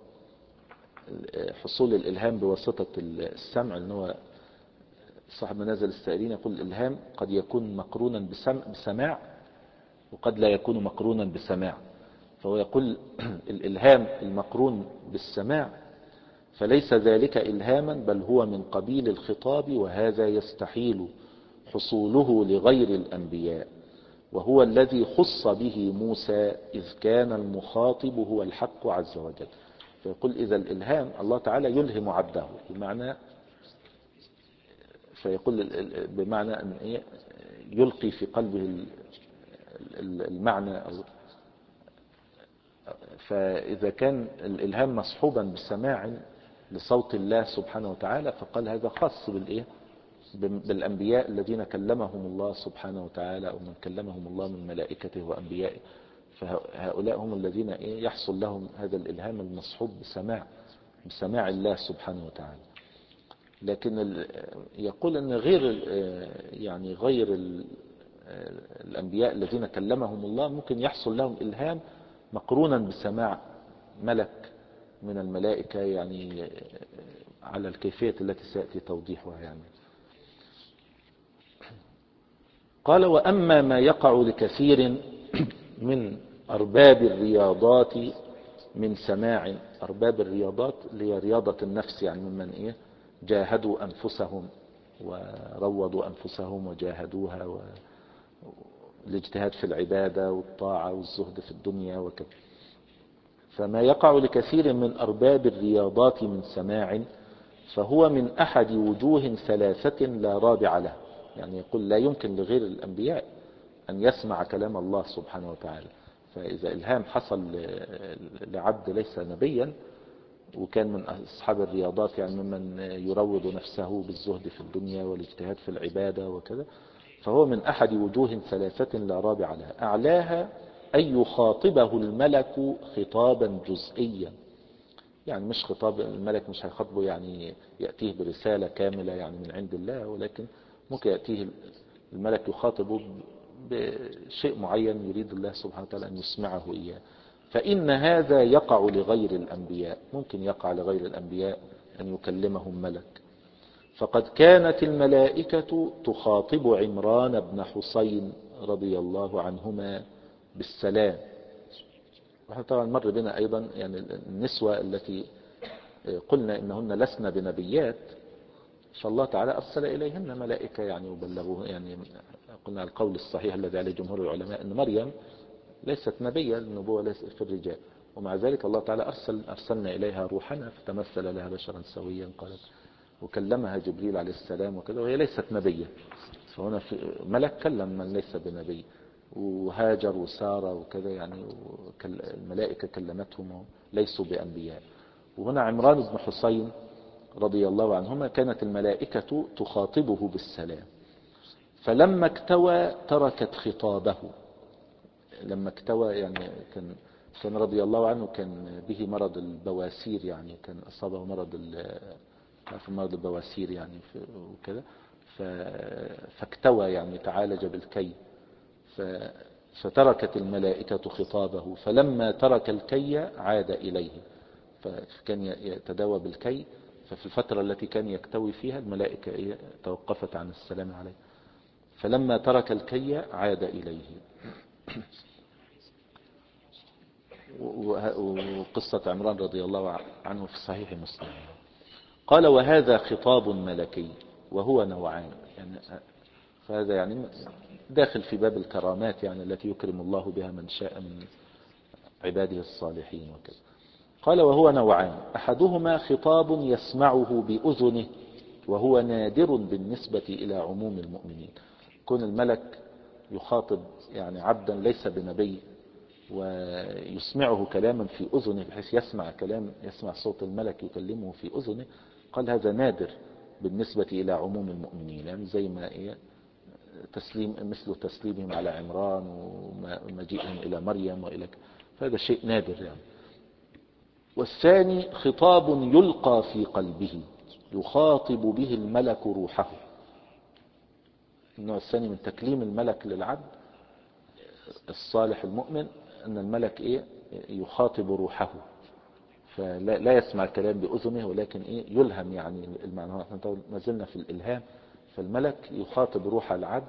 حصول الإلهام بواسطة السمع، اللي هو صاحب منازل السائرين يقول الإلهام قد يكون مقرونا بسماع وقد لا يكون مقرونا بسماع. فهو يقول الإلهام المقرون بالسماع فليس ذلك إلهاما، بل هو من قبيل الخطاب، وهذا يستحيل حصوله لغير الأنبياء، وهو الذي خص به موسى إذ كان المخاطب هو الحق عز وجل. فيقول إذا الإلهام الله تعالى يلهم عبده بمعنى، فيقول بمعنى أن يلقي في قلبه المعنى. فإذا كان الإلهام مصحوبا بسماع لصوت الله سبحانه وتعالى فقال هذا خاص بالإيه بالأنبياء الذين كلمهم الله سبحانه وتعالى، أو من كلمهم الله من ملائكته وأنبيائه، فهؤلاء هم الذين يحصل لهم هذا الإلهام المصحوب بسماع بسماع الله سبحانه وتعالى. لكن يقول أن غير يعني غير الأنبياء الذين كلمهم الله ممكن يحصل لهم إلهام مقرونا بسماع ملك من الملائكة، يعني على الكيفية التي سيأتي توضيحها يعني. قال وأما ما يقع لكثير من أرباب الرياضات من سماع. أرباب الرياضات اللي هي رياضة النفس، يعني ممن إيه جاهدوا أنفسهم وروضوا أنفسهم وجاهدوها، والاجتهاد في العبادة والطاعة والزهد في الدنيا وكذا. فما يقع لكثير من أرباب الرياضات من سماع فهو من أحد وجوه ثلاثة لا رابع له. يعني يقول لا يمكن لغير الأنبياء أن يسمع كلام الله سبحانه وتعالى. فإذا إلهام حصل لعبد ليس نبيا وكان من أصحاب الرياضات، يعني ممن يروض نفسه بالزهد في الدنيا والاجتهاد في العبادة وكذا، فهو من أحد وجوه ثلاثة لا رابع لها. أعلاها أن يخاطبه الملك خطابا جزئيا، يعني مش خطاب الملك مش هيخاطبه يعني يأتيه برسالة كاملة يعني من عند الله، ولكن ممكن يأتيه الملك يخاطبه بشيء معين يريد الله سبحانه وتعالى أن يسمعه إياه. فإن هذا يقع لغير الأنبياء، ممكن يقع لغير الأنبياء أن يكلمهم ملك. فقد كانت الملائكة تخاطب عمران بن حسين رضي الله عنهما بالسلام. وإحنا طبعا مر بنا أيضا يعني النسوة التي قلنا إنهن لسن بنبيات، فالله تعالى أرسل إليهن ملائكة يعني وبلغوه. يعني قلنا القول الصحيح الذي عليه جمهور العلماء أن مريم ليست نبية، النبوة ليست في الرجال، ومع ذلك الله تعالى أرسل أرسلنا إليها روحنا فتمثل لها بشرا سويا قالت، وكلمها جبريل عليه السلام وكذا، وهي ليست نبية. فهنا في ملك كلم من ليس بنبي، وهاجر وسارة وكذا يعني الملائكة كلمتهم ليسوا بأنبياء. وهنا عمران بن حسين رضي الله عنهما كانت الملائكة تخاطبه بالسلام، فلما اكتوى تركت خطابه. لما اكتوى يعني كان كان رضي الله عنه كان به مرض البواسير، يعني كان أصابه مرض في مرض البواسير يعني وكذا، فاكتوى يعني تعالج بالكي، فتركت الملائكة خطابه، فلما ترك الكي عاد إليه، فكان يتداوى بالكي. ففي الفترة التي كان يكتوي فيها الملائكة توقفت عن السلام عليه، فلما ترك الكي عاد إليه. وقصة عمران رضي الله عنه في صحيح مسلم. قال وهذا خطاب ملكي وهو نوعان، يعني فهذا يعني داخل في باب الكرامات يعني التي يكرم الله بها من شاء من عباده الصالحين وكذا. قال وهو نوعان، أحدهما خطاب يسمعه بأذنه وهو نادر بالنسبة إلى عموم المؤمنين. كون الملك يخاطب يعني عبدا ليس بنبي ويسمعه كلاما في أذنه، بحيث يسمع كلام يسمع صوت الملك يكلمه في أذنه، قال هذا نادر بالنسبة إلى عموم المؤمنين. يعني زي ما إيه تسليم مثل تسليمهم على عمران ومجيئهم إلى مريم وإلى، فهذا شيء نادر يعني. والثاني خطاب يلقى في قلبه يخاطب به الملك روحه. النوع الثاني من تكليم الملك للعبد الصالح المؤمن أن الملك إيه يخاطب روحه، فلا لا يسمع الكلام بأذنه ولكن إيه يلهم، يعني المعنى نحن ما زلنا في الإلهام، فالملك يخاطب روح العبد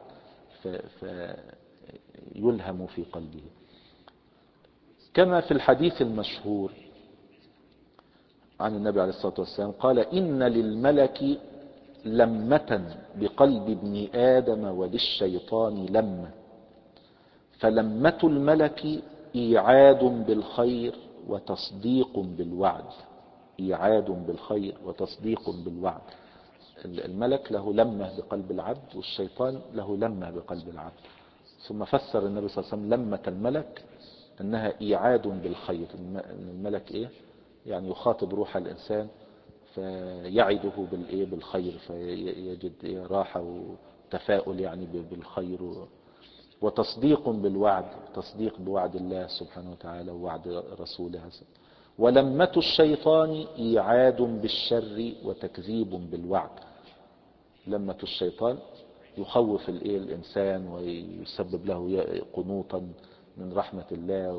فيلهم في قلبه. كما في الحديث المشهور عن النبي عليه الصلاة والسلام قال إن للملك لمة بقلب ابن آدم وللشيطان لمة، فلمة الملك إيعاد بالخير وتصديق بالوعد. إيعاد بالخير وتصديق بالوعد. الملك له لمة بقلب العبد والشيطان له لمة بقلب العبد. ثم فسر النبي صلى الله عليه وسلم لمة الملك أنها إيعاد بالخير. الملك إيه يعني يخاطب روح الإنسان فيعده بالإيه بالخير، فيجد راحة وتفاؤل يعني بالخير. وتصديق بالوعد، تصديق بوعد الله سبحانه وتعالى ووعد رسوله. ولمة الشيطان إيعاد بالشر وتكذيب بالوعد. لمة الشيطان يخوف الإيه الإنسان ويسبب له قنوطا من رحمة الله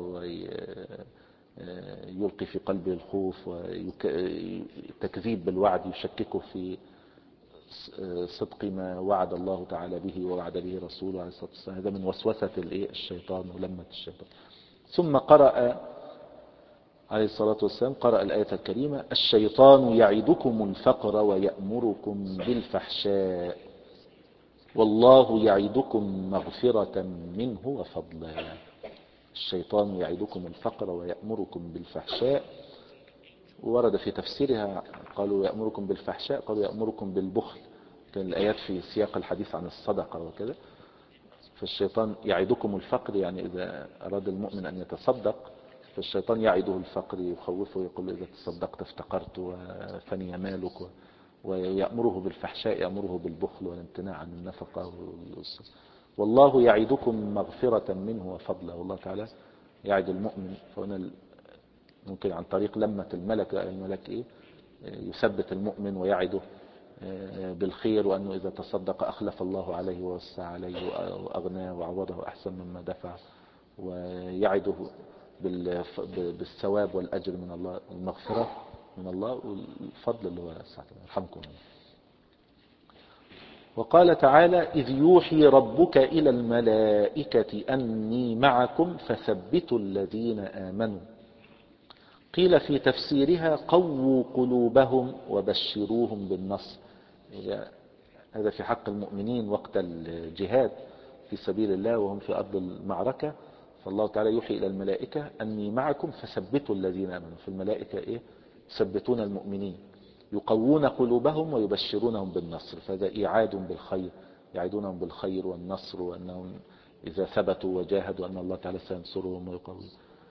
ويلقي في قلبه الخوف، وتكذيب بالوعد يشككه في صدق ما وعد الله تعالى به ووعد به رسوله عليه الصلاة والسلام. هذا من وسوسة الإيه الشيطان ولمة الشيطان. ثم قرأ عليه الصلاة والسلام قرأ الآية الكريمة الشيطان يعدكم الفقر ويأمركم بالفحشاء والله يعدكم مغفرة منه وفضلا. الشيطان يعدكم الفقر ويأمركم بالفحشاء، ورد في تفسيرها قالوا يأمركم بالفحشاء، قالوا يأمركم بالبخل، كان الآيات في سياق الحديث عن الصدقة وكذا. فالشيطان يعدكم الفقر يعني إذا أراد المؤمن أن يتصدق فالشيطان يعده الفقر يخوفه يقول إذا تصدقت افتقرت وفني مالك، ويأمره بالفحشاء يأمره بالبخل والامتناع عن النفقة. والله يعدكم مغفرة منه وفضلا. والله تعالى يعد المؤمن، فهنا ممكن عن طريق لمة الملك، الملك إيه يثبت المؤمن ويعده بالخير، وأنه إذا تصدق أخلف الله عليه ووسع عليه وأغناه وعوضه أحسن مما دفع، ويعده بالثواب والأجر من الله، المغفرة من الله والفضل اللي هو سعد. يرحمكم. وقال تعالى إذ يوحي ربك إلى الملائكة أني معكم فثبتوا الذين آمنوا. قيل في تفسيرها قووا قلوبهم وبشروهم بالنصر. هذا في حق المؤمنين وقت الجهاد في سبيل الله وهم في أرض المعركة، فالله تعالى يوحي إلى الملائكة أني معكم فثبتوا الذين آمنوا. في الملائكة إيه؟ يثبتون المؤمنين، يقوون قلوبهم ويبشرونهم بالنصر. فهذا إيعاد بالخير، يعيدونهم بالخير والنصر، وأنهم إذا ثبتوا وجاهدوا أن الله تعالى سينصرهم ويقوي.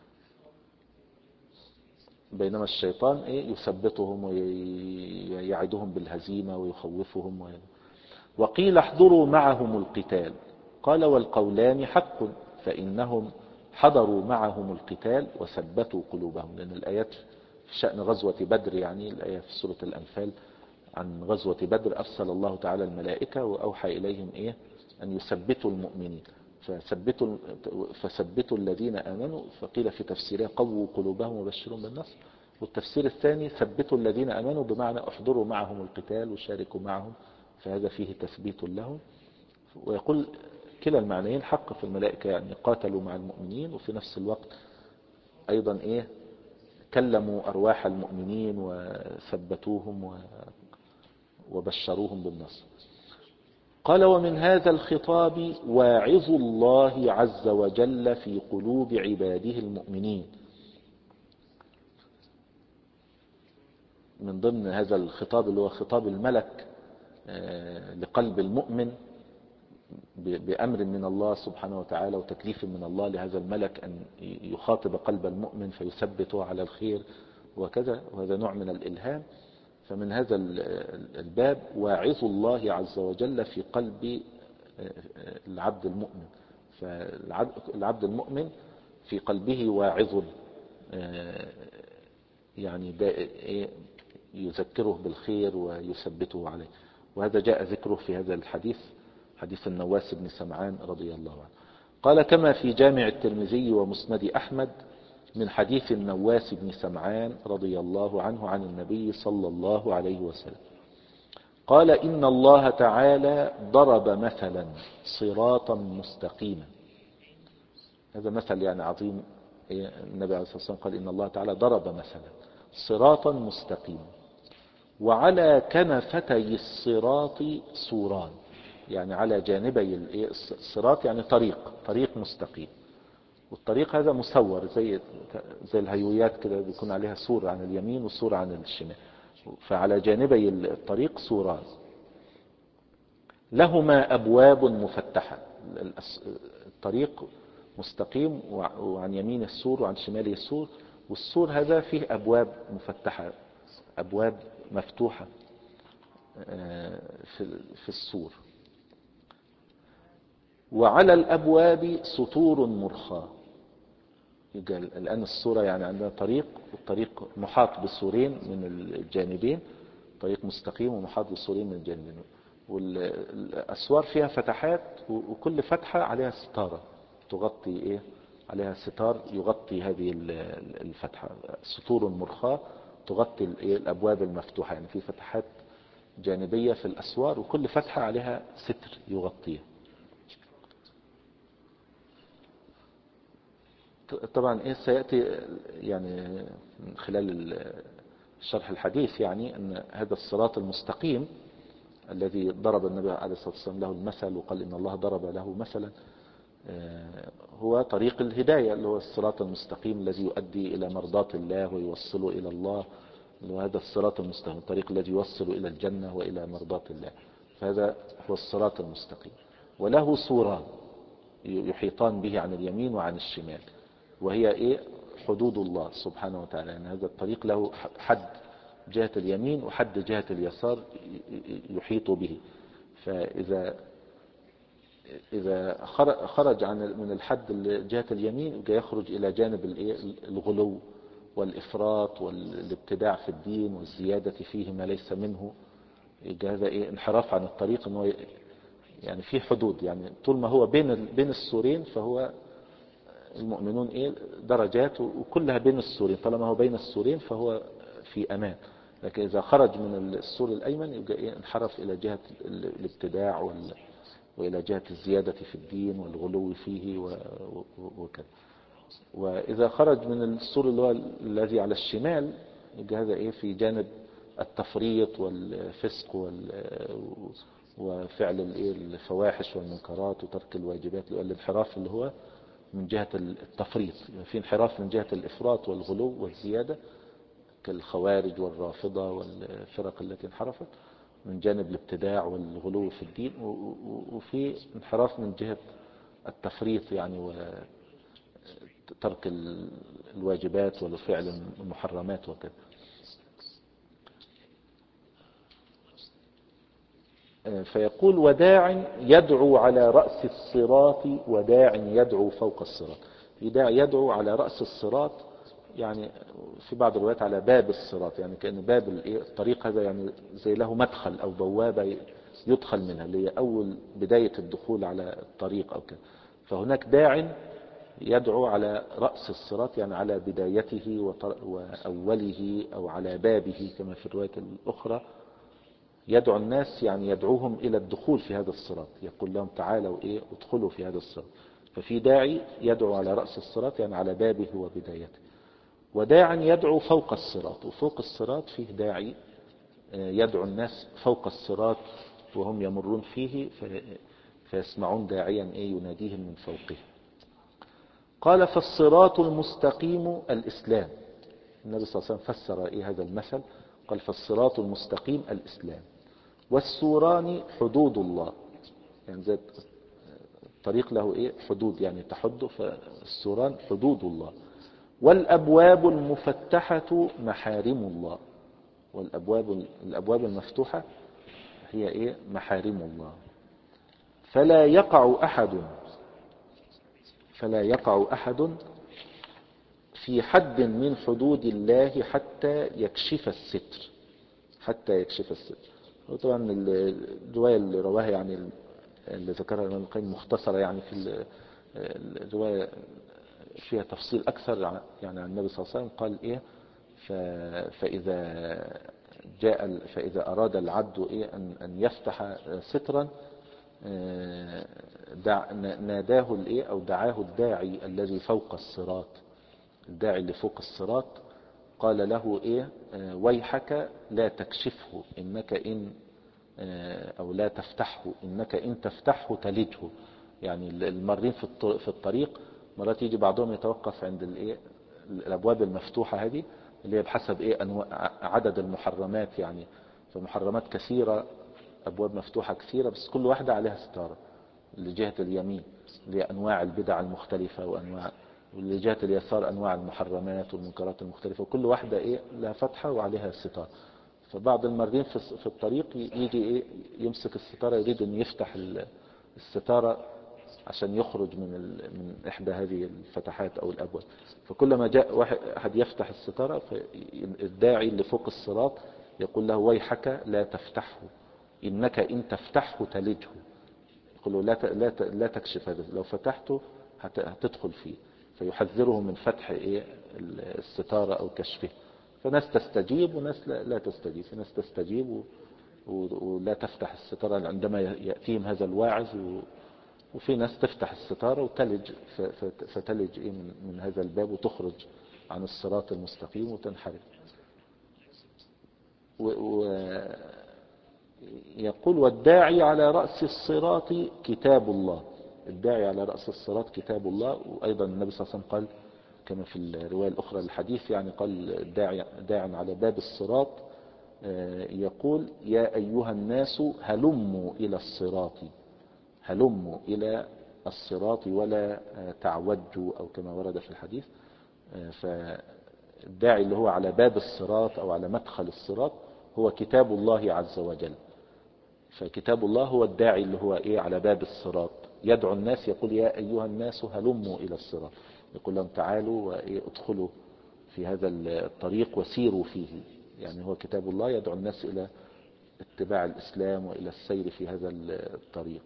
بينما الشيطان إيه؟ يثبتهم ويعدهم بالهزيمة ويخوفهم وي... وقيل احضروا معهم القتال. قال والقولان حق، فإنهم حضروا معهم القتال وثبتوا قلوبهم. لأن الآيات في شأن غزوة بدر، يعني الآية في سورة الأنفال عن غزوة بدر، أرسل الله تعالى الملائكة وأوحى إليهم إيه؟ أن يثبتوا المؤمنين. فثبتوا, فثبتوا الذين آمنوا. فقيل في تفسيرها قووا قلوبهم وبشرهم بالنصر. والتفسير الثاني ثبتوا الذين آمنوا بمعنى احضروا معهم القتال وشاركوا معهم، فهذا فيه تثبيت لهم. ويقول كلا المعنيين حق في الملائكة، يعني قاتلوا مع المؤمنين وفي نفس الوقت أيضا إيه؟ كلموا أرواح المؤمنين وثبتوهم وبشروهم بالنصر. قال ومن هذا الخطاب واعظ الله عز وجل في قلوب عباده المؤمنين. من ضمن هذا الخطاب اللي هو خطاب الملك لقلب المؤمن بأمر من الله سبحانه وتعالى وتكليف من الله لهذا الملك أن يخاطب قلب المؤمن فيثبته على الخير وكذا، وهذا نوع من الإلهام. فمن هذا الباب واعظ الله عز وجل في قلب العبد المؤمن. فالعبد المؤمن في قلبه واعظ، يعني يذكره بالخير ويثبته عليه. وهذا جاء ذكره في هذا الحديث، حديث النواس بن سمعان رضي الله عنه. قال كما في جامع الترمذي ومسند أحمد من حديث النواس بن سمعان رضي الله عنه عن النبي صلى الله عليه وسلم قال إن الله تعالى ضرب مثلا صراطا مستقيما. هذا مثل يعني عظيم. النبي عليه الصلاة والسلام قال إن الله تعالى ضرب مثلا صراطا مستقيما وعلى كنفتي الصراط سوران. يعني على جانبي الصراط يعني طريق طريق مستقيم، والطريق هذا مسور زي زي الهيويات كده، بيكون عليها سور عن اليمين وسور عن الشمال. فعلى جانبي الطريق سوران لهما أبواب مفتحة. الطريق مستقيم وعن يمين السور وعن شماله السور، والسور هذا فيه أبواب مفتحة، أبواب مفتوحة في السور. وعلى الأبواب سطور مرخاة. الآن الصورة يعني عندنا طريق، والطريق محاط بسورين من الجانبين، طريق مستقيم ومحاط بسورين من الجانبين، والأسوار فيها فتحات، وكل فتحة عليها ستارة تغطي إيه؟ عليها ستار يغطي هذه الفتحة. سطور مرخاة تغطي الأبواب المفتوحة، يعني في فتحات جانبية في الأسوار وكل فتحة عليها ستر يغطيها. طبعا إيه سيأتي يعني من خلال شرح الحديث يعني أن هذا الصراط المستقيم الذي ضرب النبي عليه الصلاة والسلام له المثل وقال إن الله ضرب له مثلا هو طريق الهداية، اللي هو الصراط المستقيم الذي يؤدي إلى مرضاة الله ويوصله إلى الله. وهذا الصراط المستقيم الطريق الذي يوصل إلى الجنة وإلى مرضاة الله، فهذا هو الصراط المستقيم. وله سوران يحيطان به عن اليمين وعن الشمال، وهي إيه؟ حدود الله سبحانه وتعالى. يعني هذا الطريق له حد جهة اليمين وحد جهة اليسار يحيط به. فإذا إذا خرج عن من الحد جهة اليمين يخرج إلى جانب الغلو والإفراط والابتداع في الدين والزيادة فيه ما ليس منه. هذا إيه؟ انحراف عن الطريق. إنه يعني في حدود، يعني طول ما هو بين بين السورين فهو المؤمنون إيه؟ درجات وكلها بين السورين. طالما هو بين السورين فهو في أمان. لكن إذا خرج من السور الأيمن يبقى إيه انحرف إلى جهة الابتداع وال وإلى جهة الزيادة في الدين والغلو فيه وكذا. وإذا خرج من السور اللي هو الذي على الشمال يبقى هذا إيه في جانب التفريط والفسق وال وفعل الفواحش والمنكرات وترك الواجبات، والانحراف اللي هو من جهة التفريط. في انحراف من جهة الإفراط والغلو والزيادة كالخوارج والرافضة والفرق التي انحرفت من جانب الابتداع والغلو في الدين، وفي انحراف من جهة التفريط يعني وترك الواجبات وفعل المحرمات وكذا. فيقول وداع يدعو على رأس الصراط وداع يدعو فوق الصراط. في داع يدعو على رأس الصراط، يعني في بعض الروايات على باب الصراط، يعني كأن باب الطريق هذا يعني زي له مدخل أو بوابة يدخل منها، اللي هي أول بداية الدخول على الطريق أو كذا. فهناك داع يدعو على رأس الصراط، يعني على بدايته وأوله أو على بابه كما في الرواية الأخرى. يدعو الناس يعني يدعوهم إلى الدخول في هذا الصراط، يقول لهم تعالوا إيه ادخلوا في هذا الصراط. ففي داعي يدعو على رأس الصراط يعني على بابه وبدايته، وداعا يدعو فوق الصراط. وفوق الصراط فيه داعي يدعو الناس فوق الصراط وهم يمرون فيه فيسمعون داعيا إيه يناديهم من فوقه. قال فالصراط المستقيم الإسلام. النبي صلى الله عليه وسلم فسر إيه هذا المثل، قال فالصراط المستقيم الإسلام، والسوران حدود الله، يعني زي الطريق له إيه حدود يعني تحد، فالسوران حدود الله، والأبواب المفتحة محارم الله. والأبواب الأبواب المفتوحة هي إيه محارم الله. فلا يقع أحد فلا يقع أحد في حد من حدود الله حتى يكشف الستر حتى يكشف الستر. وطبعا الرواية اللي رواها يعني اللي ذكرها الإمام القيم مختصرة، يعني في الرواية فيها تفصيل أكثر يعني عن النبي صلى الله عليه وسلم. قال إيه فإذا جاء فإذا أراد العبد إيه أن أن يفتح سترا دع ناداه الإيه أو دعاه الداعي الذي فوق الصراط. الداعي اللي فوق الصراط قال له إيه ويحك لا تكشفه إنك إن أو لا تفتحه إنك إن تفتحه تلجه. يعني المارين في الطريق مرات يجي بعضهم يتوقف عند الإيه الأبواب المفتوحة هذه اللي هي بحسب إيه أنواع عدد المحرمات، يعني فمحرمات كثيرة أبواب مفتوحة كثيرة، بس كل واحدة عليها ستارة. لجهة اليمين لأنواع البدع المختلفة وأنواع، ولجهة اليسار أنواع المحرمات والمنكرات المختلفة، وكل واحدة إيه لها فتحة وعليها ستارة. فبعض المارين في الطريق يجي إيه يمسك الستارة يريد أن يفتح الستارة عشان يخرج من من إحدى هذه الفتحات أو الأبواب. فكلما جاء واحد أحد يفتح الستارة فالداعي اللي فوق الصراط يقول له ويحك لا تفتحه إنك إن تفتحه تلجه. يقول له لا لا لا تكشف هذا، لو فتحته هتدخل فيه. فيحذره من فتح إيه الستارة أو كشفه. فناس تستجيب وناس لا تستجيب. في ناس تستجيب ولا تفتح الستارة عندما يأتيهم هذا الواعظ، وفي ناس تفتح الستارة وتلج فتلج إيه من هذا الباب وتخرج عن الصراط المستقيم وتنحرف. ويقول والداعي على رأس الصراط كتاب الله. الداعي على رأس الصراط كتاب الله. وأيضا النبي صلى الله عليه وسلم قال كما في الرواية الأخرى الحديث، يعني قال داعي داعي على باب الصراط يقول يا أيها الناس هلموا إلى الصراط هلموا إلى الصراط ولا تعوجوا أو كما ورد في الحديث. فالداعي اللي هو على باب الصراط أو على مدخل الصراط هو كتاب الله عز وجل. فكتاب الله هو الداعي اللي هو إيه على باب الصراط يدعو الناس، يقول يا أيها الناس هلموا إلى الصراط، يقول لهم تعالوا وادخلوا في هذا الطريق وسيروا فيه. يعني هو كتاب الله يدعو الناس إلى اتباع الإسلام وإلى السير في هذا الطريق.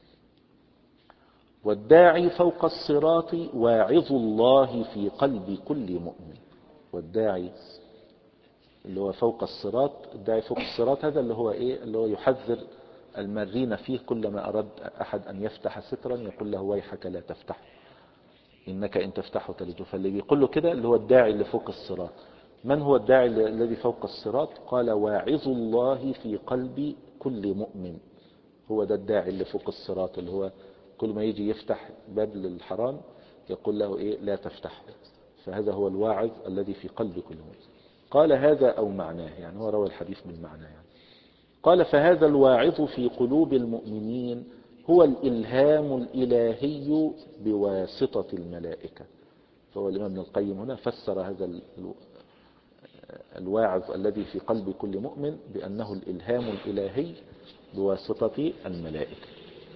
والداعي فوق الصراط واعظ الله في قلب كل مؤمن. والداعي اللي هو فوق الصراط. الداعي فوق الصراط هذا اللي هو ايه، اللي هو يحذر المارين فيه، كلما أراد أحد أن يفتح سترا يقول له ويحك لا تفتح إنك إن تفتحه تلجه. فاللي بيقول له كده اللي هو الداعي اللي فوق الصراط. من هو الداعي الذي فوق الصراط؟ قال واعظ الله في قلب كل مؤمن. هو ده الداعي اللي فوق الصراط، اللي هو كل ما يجي يفتح باب للحرام يقول له إيه لا تفتحه. فهذا هو الواعظ الذي في قلب كل مؤمن. قال هذا أو معناه، يعني هو روى الحديث من معناه يعني. قال فهذا الواعظ في قلوب المؤمنين هو الإلهام الإلهي بواسطة الملائكة. فهو الإمام ابن القيم هنا فسر هذا الواعظ الذي في قلب كل مؤمن بأنه الإلهام الإلهي بواسطة الملائكة.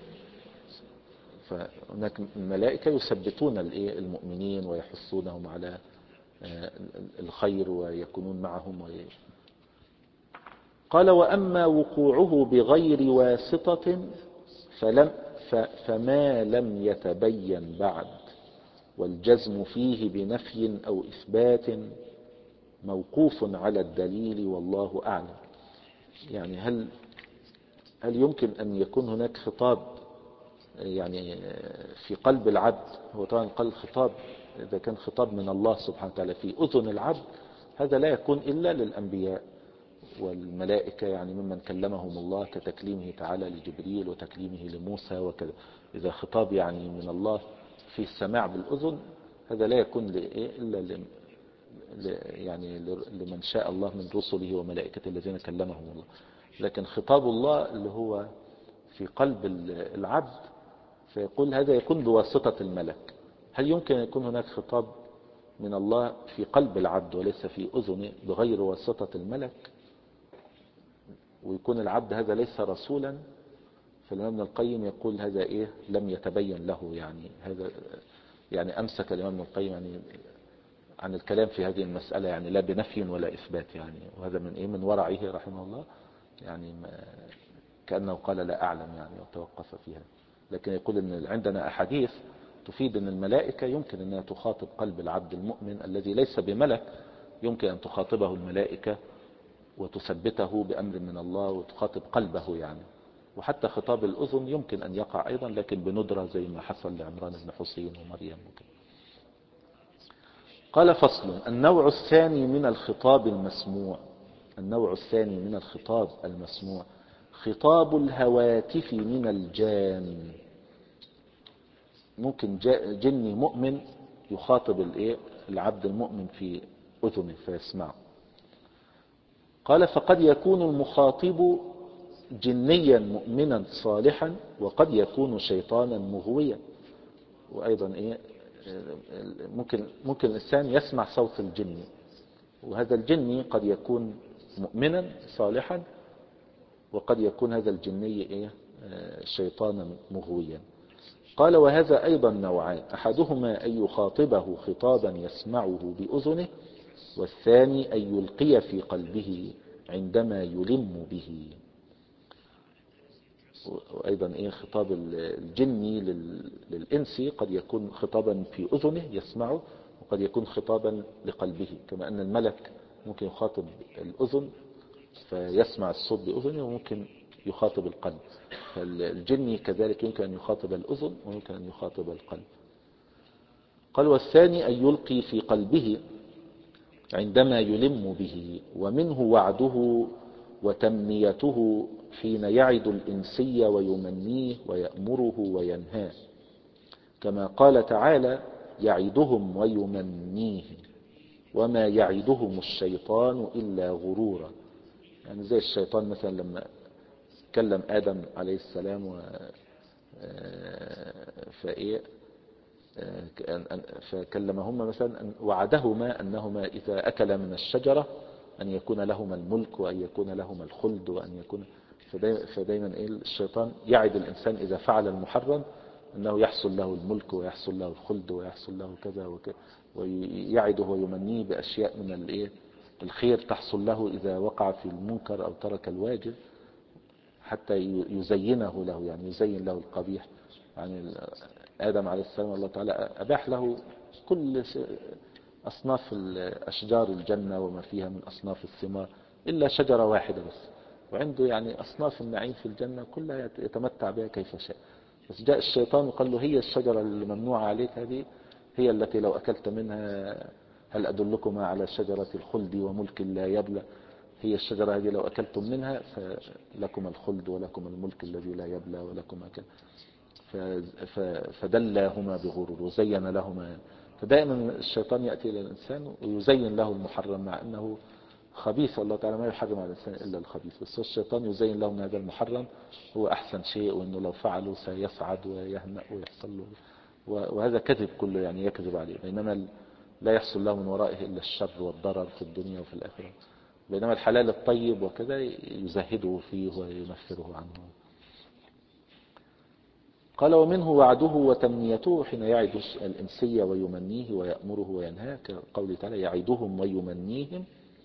فهناك الملائكة يثبتون المؤمنين ويحثونهم على الخير ويكونون معهم. قال وأما وقوعه بغير واسطة فلم فما لم يتبين بعد، والجزم فيه بنفي أو إثبات موقوف على الدليل والله أعلم. يعني هل هل يمكن أن يكون هناك خطاب يعني في قلب العبد؟ هو طبعا قال الخطاب إذا كان خطاب من الله سبحانه وتعالى في أذن العبد هذا لا يكون إلا للأنبياء والملائكة، يعني ممن كلمهم الله كتكليمه تعالى لجبريل وتكليمه لموسى وكذا. إذا خطاب يعني من الله في السماع بالأذن هذا لا يكون إلا يعني لمن شاء الله من رسله وملائكته الذين كلمهم الله. لكن خطاب الله اللي هو في قلب العبد فيقول هذا يكون بواسطة الملك. هل يمكن أن يكون هناك خطاب من الله في قلب العبد وليس في أذنه بغير واسطة الملك، ويكون العبد هذا ليس رسولا؟ فالإمام ابن القيم يقول هذا إيه لم يتبين له. يعني هذا يعني أمسك الإمام ابن القيم يعني عن الكلام في هذه المسألة، يعني لا بنفي ولا إثبات يعني. وهذا من إيه من ورعه رحمه الله، يعني كأنه قال لا أعلم يعني وتوقف فيها. لكن يقول إن عندنا أحاديث تفيد أن الملائكة يمكن أنها تخاطب قلب العبد المؤمن الذي ليس بملك، يمكن أن تخاطبه الملائكة وتثبته بأمر من الله وتخاطب قلبه يعني. وحتى خطاب الأذن يمكن أن يقع أيضا لكن بندرة زي ما حصل لعمران بن حسين ومريم وكذا. قال فصل النوع الثاني من الخطاب المسموع. النوع الثاني من الخطاب المسموع خطاب الهواتف من الجان. ممكن جني مؤمن يخاطب العبد المؤمن في أذنه فيسمعه. قال فقد يكون المخاطب جنيا مؤمنا صالحا وقد يكون شيطانا مغويا. وأيضا إيه ممكن ممكن الإنسان يسمع صوت الجن، وهذا الجني قد يكون مؤمنا صالحا وقد يكون هذا الجني إيه شيطانا مغويا. قال وهذا أيضا نوعان، أحدهما أن يخاطبه خطابا يسمعه بأذنه، والثاني أن يلقي في قلبه عندما يلم به. وأيضا إيه خطاب الجني للإنسي قد يكون خطابا في أذنه يسمعه، وقد يكون خطابا لقلبه، كما أن الملك ممكن يخاطب الأذن فيسمع الصوت بأذنه وممكن يخاطب القلب. فالجني كذلك يمكن أن يخاطب الأذن ويمكن أن يخاطب القلب. قال والثاني أن يلقي في قلبه عندما يلم به، ومنه وعده وتمنيته حين يعد الإنسي ويمنيه ويأمره وينهاه، كما قال تعالى يعدهم ويمنيه وما يعدهم الشيطان إلا غرورا. يعني زي الشيطان مثلا لما كلم آدم عليه السلام و فإيه فكلمهما مثلا وعدهما أنهما إذا أكل من الشجرة أن يكون لهما الملك وأن يكون لهما الخلد وأن يكون فدايما, فدايما إيه الشيطان يعد الإنسان إذا فعل المحرم أنه يحصل له الملك ويحصل له الخلد ويحصل له كذا وكذا، ويعده ويمنيه بأشياء من الإيه الخير تحصل له إذا وقع في المنكر أو ترك الواجب، حتى يزينه له، يعني يزين له القبيح. يعني آدم عليه السلام الله تعالى أباح له كل أصناف أشجار الجنة وما فيها من أصناف الثمار إلا شجرة واحدة بس، وعنده يعني أصناف النعيم في الجنة كلها يتمتع بها كيف شاء. بس جاء الشيطان وقال له هي الشجرة اللي ممنوعة عليك هذه هي التي لو أكلت منها هل أدلكما على شجرة الخلد وملك لا يبلى، هي الشجرة هذه لو أكلتم منها فلكم الخلد ولكم الملك الذي لا يبلى ولكم أكل. فدلاهما بغرور وزين لهما. فدائما الشيطان يأتي إلى الإنسان ويزين له المحرم، مع أنه خبيث، الله تعالى ما يحرم على الإنسان إلا الخبيث، بس الشيطان يزين لهم هذا المحرم هو أحسن شيء، وأنه لو فعلوا سيسعد ويهنأ ويحصل له، وهذا كذب كله، يعني يكذب عليه، بينما لا يحصل له من ورائه إلا الشر والضرر في الدنيا وفي الآخرة. بينما الحلال الطيب وكذا يزهده فيه وينفره عنه. قال ومنه وعده وتمنيته حين يعد الإنسية ويمنيه ويأمره وينهاه، كقوله تعالى يعدهم ويمنيهم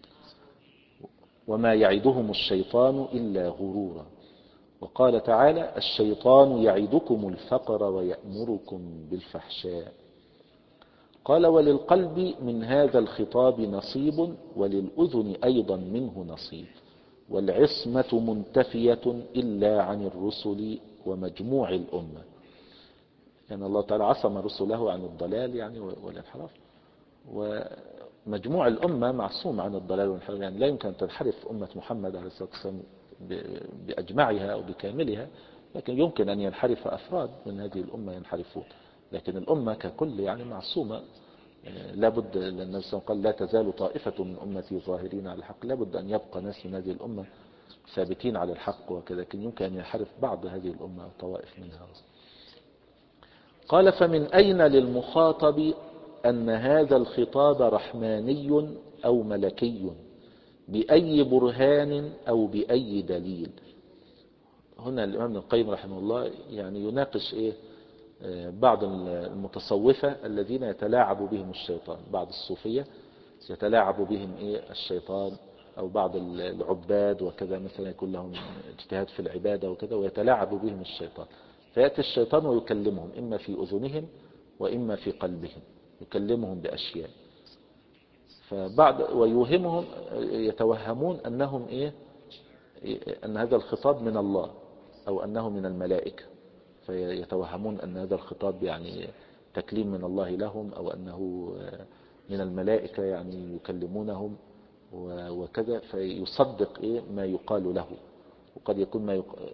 وما يعدهم الشيطان إلا غرورا. وقال تعالى الشيطان يعدكم الفقر ويأمركم بالفحشاء. قال وللقلب من هذا الخطاب نصيب وللأذن أيضا منه نصيب، والعصمة منتفية إلا عن الرسل ومجموع الأمة. يعني الله تعالى عصم رسله عن الضلال يعني والانحراف، ومجموع الأمة معصوم عن الضلال والانحراف. يعني لا يمكن أن تنحرف أمة محمد عليه الصلاة والسلام بأجمعها أو بكاملها، لكن يمكن أن ينحرف أفراد من هذه الأمة ينحرفون، لكن الأمة ككل يعني معصومة. لا بد، لأن النبي صلى الله عليه وسلم قال لا تزال طائفة من أمتي ظاهرين على الحق، لا بد أن يبقى ناس من هذه الأمة ثابتين على الحق وكذا، لكن يمكن أن ينحرف بعض هذه الأمة طوائف منها. قال فمن أين للمخاطب أن هذا الخطاب رحماني أو ملكي بأي برهان أو بأي دليل؟ هنا الإمام ابن القيم رحمه الله يعني يناقش إيه بعض المتصوفة الذين يتلاعب بهم الشيطان، بعض الصوفية يتلاعب بهم إيه الشيطان، أو بعض العباد وكذا مثلا يكون لهم اجتهاد في العبادة وكذا ويتلاعب بهم الشيطان، فيأتي الشيطان ويكلمهم إما في أذنهم وإما في قلبهم، يكلمهم بأشياء، فبعض ويوهمهم يتوهمون أنهم إيه أن هذا الخطاب من الله أو أنه من الملائكة، فيتوهمون أن هذا الخطاب يعني تكليم من الله لهم، أو أنه من الملائكة يعني يكلمونهم وكذا، فيصدق إيه ما يقال له. وقد يكون ما يق...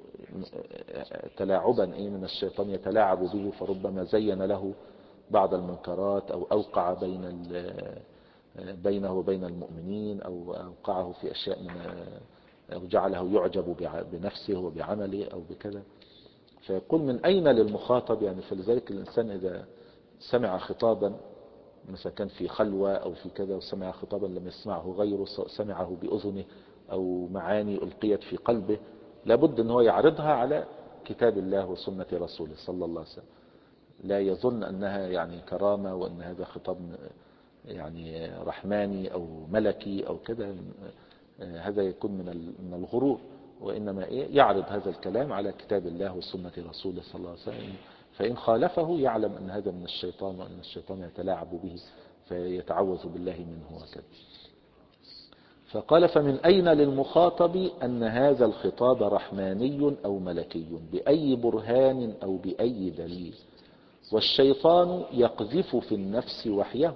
تلاعبا إيه من الشيطان يتلاعب به، فربما زين له بعض المنكرات أو أوقع بين ال... بينه وبين المؤمنين، أو أوقعه في أشياء من أو جعله يعجب بنفسه وبعمله أو بكذا. فيقول من أين للمخاطب؟ يعني فلذلك الإنسان إذا سمع خطابا مثلا كان في خلوة أو في كذا وسمع خطابا لم يسمعه غيره، سمعه بأذنه أو معاني ألقيت في قلبه، لابد أنه يعرضها على كتاب الله وسنة رسوله صلى الله عليه وسلم، لا يظن أنها يعني كرامة وأن هذا خطاب يعني رحماني أو ملكي أو كذا، هذا يكون من من الغرور، وإنما إيه يعرض هذا الكلام على كتاب الله وسنة رسوله صلى الله عليه وسلم، فإن خالفه يعلم أن هذا من الشيطان وأن الشيطان يتلاعب به فيتعوذ بالله منه وكذا. فقال فمن أين للمخاطب أن هذا الخطاب رحماني أو ملكي بأي برهان أو بأي دليل؟ والشيطان يقذف في النفس وحيه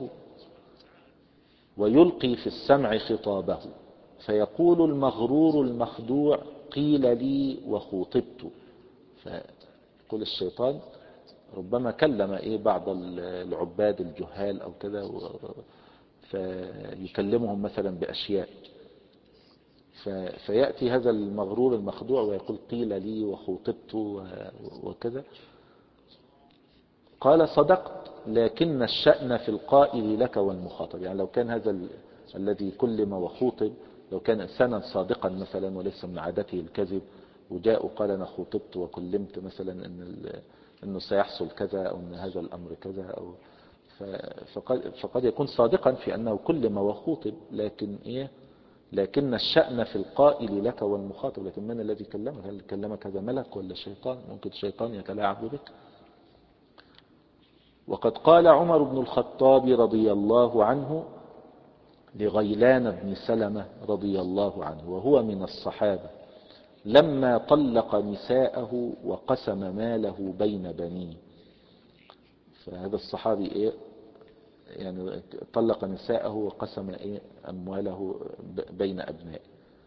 ويلقي في السمع خطابه، فيقول المغرور المخدوع قيل لي وخوطبت. فيقول الشيطان ربما كلم إيه بعض العباد الجهال أو كذا، فيكلمهم مثلا بأشياء، فيأتي هذا المغرور المخدوع ويقول قيل لي وخوطبت وكذا. قال صدقت، لكن الشأن في القائل لك والمخاطب. يعني لو كان هذا ال... الذي كلم وخوطب لو كان إنسانا صادقا مثلا وليس من عادته الكذب، وجاء وقال أنا خوطبت وكلمت مثلا إن ال... إنه سيحصل كذا أو إن هذا الأمر كذا، أو ف... فقد... فقد يكون صادقا في أنه كلم وخوطب، لكن إيه لكن الشأن في القائل لك والمخاطب. لكن من الذي كلمك؟ هل كلمك هذا ملك ولا شيطان؟ ممكن الشيطان يتلاعب بك. وقد قال عمر بن الخطاب رضي الله عنه لغيلان بن سلمة رضي الله عنه وهو من الصحابة لما طلق نساءه وقسم ماله بين بنيه. فهذا الصحابي إيه يعني طلق نساءه وقسم إيه أمواله بين أبنائه،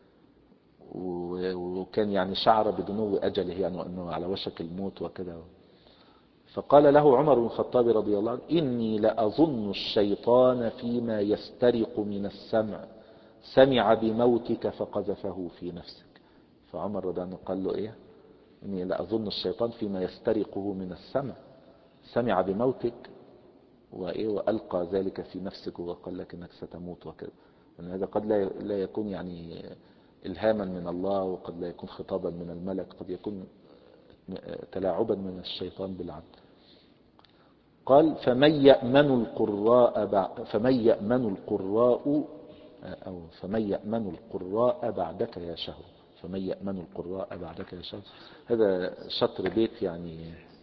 وكان يعني شعر بدنو أجله يعني وأنه على وشك الموت وكذا. فقال له عمر بن الخطاب رضي الله عنه إني لأظن الشيطان فيما يسترق من السمع سمع بموتك فقذفه في نفسك. فعمر رضي الله عنه قال له إيه إني لأظن الشيطان فيما يسترقه من السمع سمع بموتك وإيه وألقى ذلك في نفسك وقال لك إنك ستموت وكذا. أن هذا قد لا يكون يعني إلهاما من الله، وقد لا يكون خطابا من الملك، قد يكون تلاعبا من الشيطان بالعبد. قال فمن يأمن القراء فمن يأمن القراء أو فمن يأمن القراء بعدك يا شهر. فمن يأمن القراء بعدك يا شهر، هذا شطر بيت يعني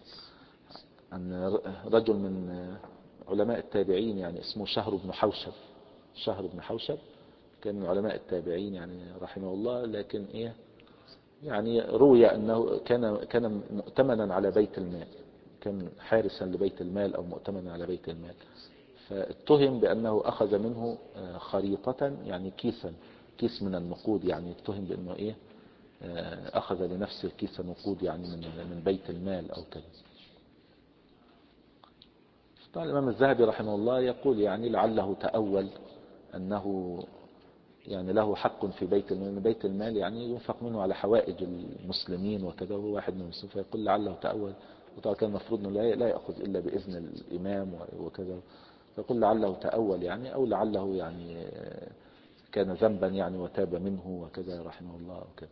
عن رجل من علماء التابعين يعني اسمه شهر بن حوشب. شهر بن حوشب كان من علماء التابعين يعني رحمه الله، لكن ايه يعني روي انه كان كان مؤتمنا على بيت المال، كان حارسا لبيت المال او مؤتمنا على بيت المال. فاتهم بانه اخذ منه خريطة يعني كيسا كيس من النقود، يعني اتهم بانه ايه اخذ لنفسه كيس نقود يعني من من بيت المال او كذا. طبعا الامام الذهبي رحمه الله يقول يعني لعله تأول انه يعني له حق في بيت المال، بيت المال يعني ينفق منه على حوائج المسلمين وكذا، وهو واحد من المسلمين، فيقول لعله تأول. وطبعا كان المفروض انه لا يأخذ الا بإذن الامام وكذا، فيقول لعله تأول يعني او لعله يعني كان ذنبا يعني وتاب منه وكذا رحمه الله وكذا.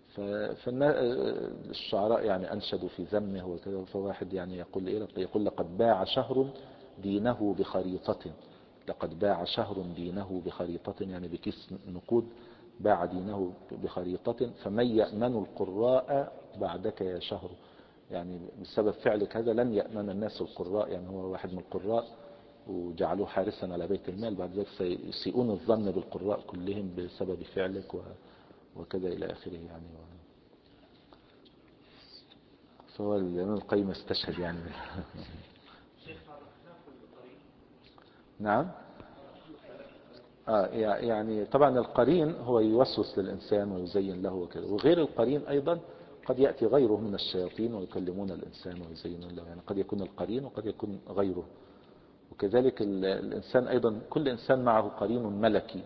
فالشعراء يعني انشدوا في ذمه وكذا. فواحد يعني يقول ايه يقول لقد باع شهر دينه بخريطة، لقد باع شهر دينه بخريطة يعني بكيس نقود، باع دينه بخريطة. فمن يأمن القراء بعدك يا شهر، يعني بسبب فعلك هذا لن يأمن الناس القراء، يعني هو واحد من القراء وجعلوه حارسا على بيت المال، بعد ذلك سيئون الظن بالقراء كلهم بسبب فعلك وكذا إلى آخره يعني. فهو الإمام القيم استشهد يعني نعم. آه يعني طبعا القرين هو يوسوس للإنسان ويزين له وكذا، وغير القرين أيضا قد يأتي غيره من الشياطين ويكلمون الإنسان ويزينون له، يعني قد يكون القرين وقد يكون غيره. وكذلك الإنسان أيضا كل إنسان معه قرين ملكي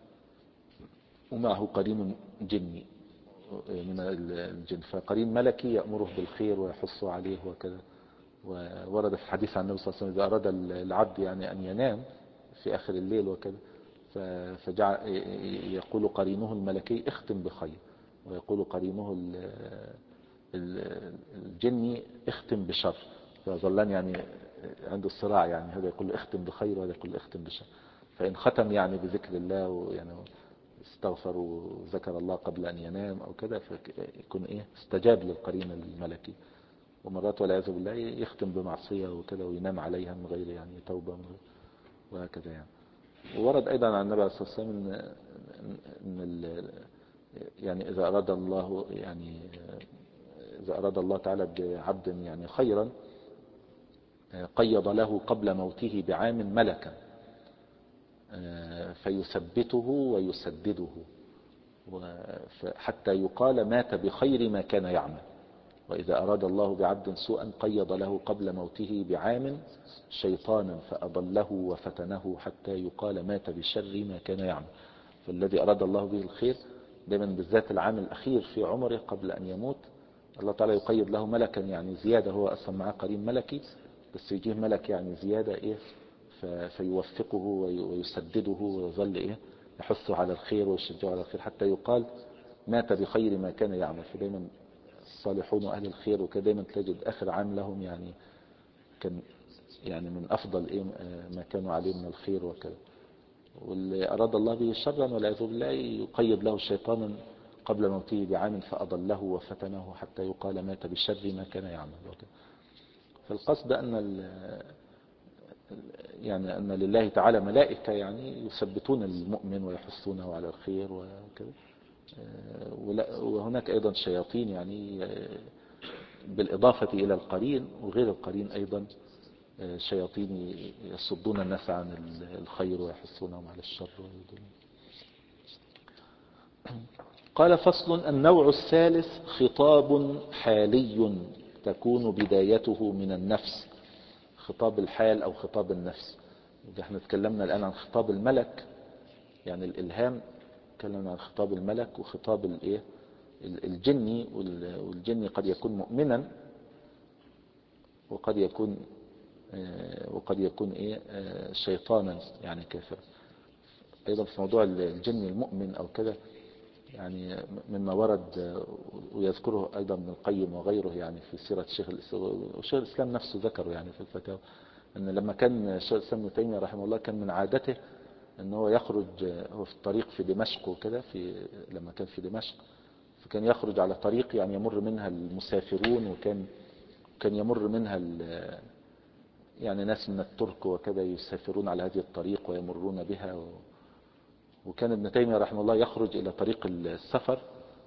ومعه قرين جني من الجن. فقرين ملكي يأمره بالخير ويحثه عليه وكذا. وورد في الحديث عن النبي صلى الله عليه وسلم إذا أراد العبد يعني أن ينام في آخر الليل وكذا فجعل يقول قرينه الملكي اختم بخير، ويقول قرينه الجني اختم بشر، فظلان يعني عنده الصراع، يعني هذا يقول اختم بخير وهذا يقول اختم بشر. فإن ختم يعني بذكر الله ويعني استغفر وذكر الله قبل أن ينام أو كذا فيكون إيه استجاب للقرين الملكي. ومرات والعياذ بالله يختم بمعصية وكذا وينام عليها من غير يعني توبة وهكذا يعني. وورد أيضا عن النبي صلى الله عليه وسلم إن يعني إذا أراد الله يعني إذا أراد الله تعالى بعبد يعني خيرا قيض له قبل موته بعام ملكا فيثبته ويسدده حتى يقال مات بخير ما كان يعمل. وإذا أراد الله بعبد سوءا قيض له قبل موته بعام شيطانا فأضله وفتنه حتى يقال مات بشر ما كان يعمل. فالذي أراد الله به الخير دائما بالذات العام الأخير في عمره قبل أن يموت الله تعالى يقيض له ملكا يعني زيادة، هو أصلا معاه قرين ملكي بس يجيه ملك يعني زيادة إيه فيوفقه ويسدده ويظل إيه يحثه على الخير ويشجعه على الخير حتى يقال مات بخير ما كان يعمل. فدايما الصالحون وأهل الخير وكذا دايما تجد آخر عام لهم يعني كان يعني من أفضل إيه ما كانوا عليه من الخير وكذا. واللي أراد الله به شرا والعياذ بالله يقيد له شيطانا قبل موته بعام فأضله وفتنه حتى يقال مات بشر ما كان يعمل وكذا. فالقصد أن يعني أن لله تعالى ملائكة يعني يثبتون المؤمن ويحثونه على الخير وكذا. وهناك أيضا شياطين يعني بالإضافة إلى القرين وغير القرين أيضا شياطين يصدون الناس عن الخير ويحثونهم على الشر. قال فصل: النوع الثالث خطاب حالي تكون بدايته من النفس. خطاب الحال أو خطاب النفس. احنا تكلمنا الآن عن خطاب الملك يعني الإلهام، تكلمنا عن خطاب الملك وخطاب الايه الجني. والجني قد يكون مؤمنا وقد يكون وقد يكون ايه شيطانا يعني كافر. ايضا في موضوع الجن المؤمن او كده يعني مما ورد ويذكره ايضا ابن القيم وغيره يعني في سيرة الشيخ الشيخ الاسلام نفسه ذكره يعني في الفتاوى، ان لما كان الشيخ الاسلام ابن تيمية رحمه الله كان من عادته ان هو يخرج هو في الطريق في دمشق وكده، في لما كان في دمشق فكان يخرج على طريق يعني يمر منها المسافرون، وكان كان يمر منها يعني ناس من الترك وكذا يسافرون على هذه الطريق ويمرون بها. وكان ابن تيمية رحمه الله يخرج إلى طريق السفر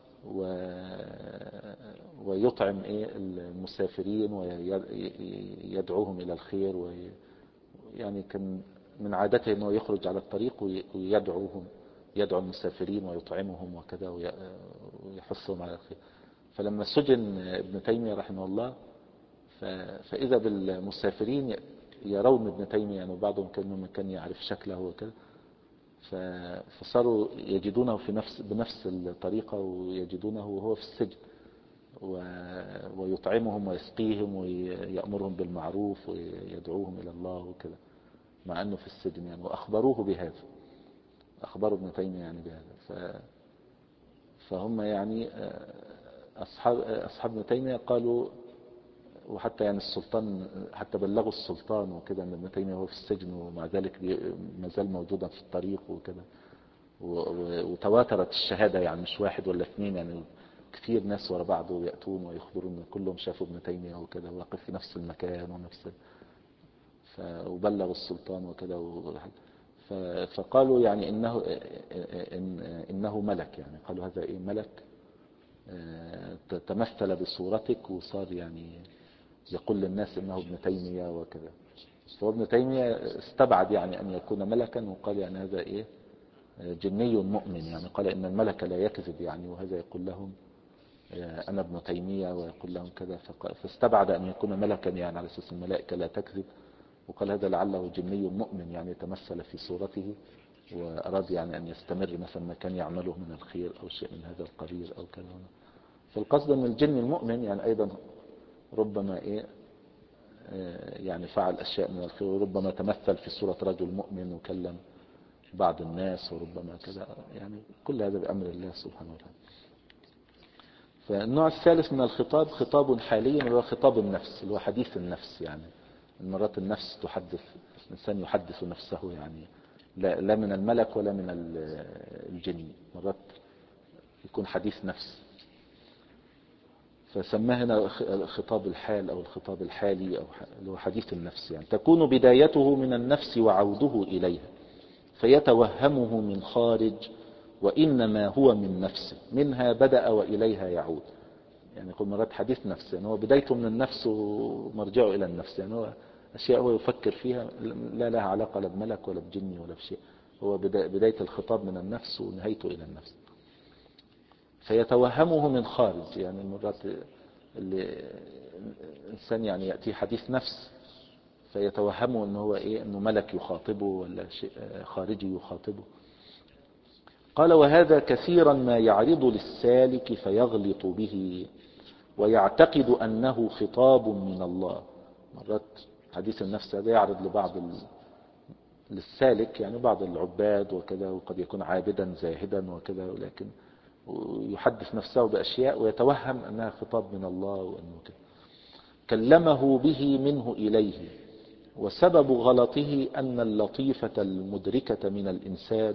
ويطعم إيه المسافرين ويدعوهم إلى الخير، ويعني كان من عادته أنه يخرج على الطريق ويدعوهم يدعو المسافرين ويطعمهم وكذا ويحثهم على الخير. فلما سجن ابن تيمية رحمه الله فإذا بالمسافرين يرون ابن تيمية يعني بعضهم كانوا كان يعرف شكله وكذا، فصاروا يجدونه في نفس بنفس الطريقة ويجدونه وهو في السجن ويطعمهم ويسقيهم ويأمرهم بالمعروف ويدعوهم إلى الله وكذا مع أنه في السجن يعني. وأخبروه بهذا، أخبروا ابن تيمية يعني بهذا. فهم يعني أصحاب أصحاب ابن تيمية قالوا، وحتى يعني السلطان حتى بلغوا السلطان وكده ان ابن تيمية هو في السجن ومع ذلك ما زال موجودا في الطريق وكده. وتواترت الشهادة يعني مش واحد ولا اثنين يعني كثير ناس ورا بعض ويأتون ويخبرون كلهم شافوا ابن تيمية وكده واقف في نفس المكان ونفس وبلغوا السلطان وكده. فقالوا يعني انه انه ملك يعني، قالوا هذا ايه ملك تمثل بصورتك وصار يعني يقول للناس انه ابن تيمية وكذا. فابن تيمية استبعد يعني ان يكون ملكا وقال يعني هذا ايه جني مؤمن يعني. قال ان الملك لا يكذب يعني، وهذا يقول لهم انا ابن تيمية ويقول لهم كذا. فاستبعد ان يكون ملكا يعني على اساس الملائكة لا تكذب، وقال هذا لعله جني مؤمن يعني تمثل في صورته واراد يعني ان يستمر مثلا ما كان يعمله من الخير او شيء من هذا القبيل او كذا. فالقصد ان الجن المؤمن يعني ايضا ربما ايه يعني فعل اشياء من الخير، وربما تمثل في صورة رجل مؤمن وكلم بعض الناس وربما كذا يعني. كل هذا بأمر الله سبحانه وتعالى. فالنوع الثالث من الخطاب خطاب حالي وهو خطاب النفس اللي هو حديث النفس يعني. مرات النفس تحدث، الإنسان يحدث نفسه يعني لا, لا من الملك ولا من الجن، مرات يكون حديث نفس. فسماه هنا خطاب الحال أو الخطاب الحالي أو اللي هو حديث النفس يعني. تكون بدايته من النفس وعوده إليها فيتوهمه من خارج وإنما هو من نفسه، منها بدأ وإليها يعود يعني. يقول مرات حديث نفس يعني هو بدايته من النفس ومرجعه إلى النفس يعني. هو أشياء هو يفكر فيها لا لها علاقة لا بملك ولا بجني ولا بشيء، هو بداية الخطاب من النفس ونهايته إلى النفس. فيتوهمه من خارج يعني مرات اللي الإنسان يعني يأتي حديث نفس فيتوهمه أنه هو إيه أنه ملك يخاطبه ولا شيء خارجي يخاطبه. قال وهذا كثيرا ما يعرض للسالك فيغلط به ويعتقد أنه خطاب من الله. مرات حديث النفس هذا يعرض لبعض للسالك يعني بعض العباد وكذا، وقد يكون عابدا زاهدا وكذا، ولكن يحدث نفسه بأشياء ويتوهم أنها خطاب من الله وأنه كذا. كلمه به منه إليه. وسبب غلطه أن اللطيفة المدركة من الإنسان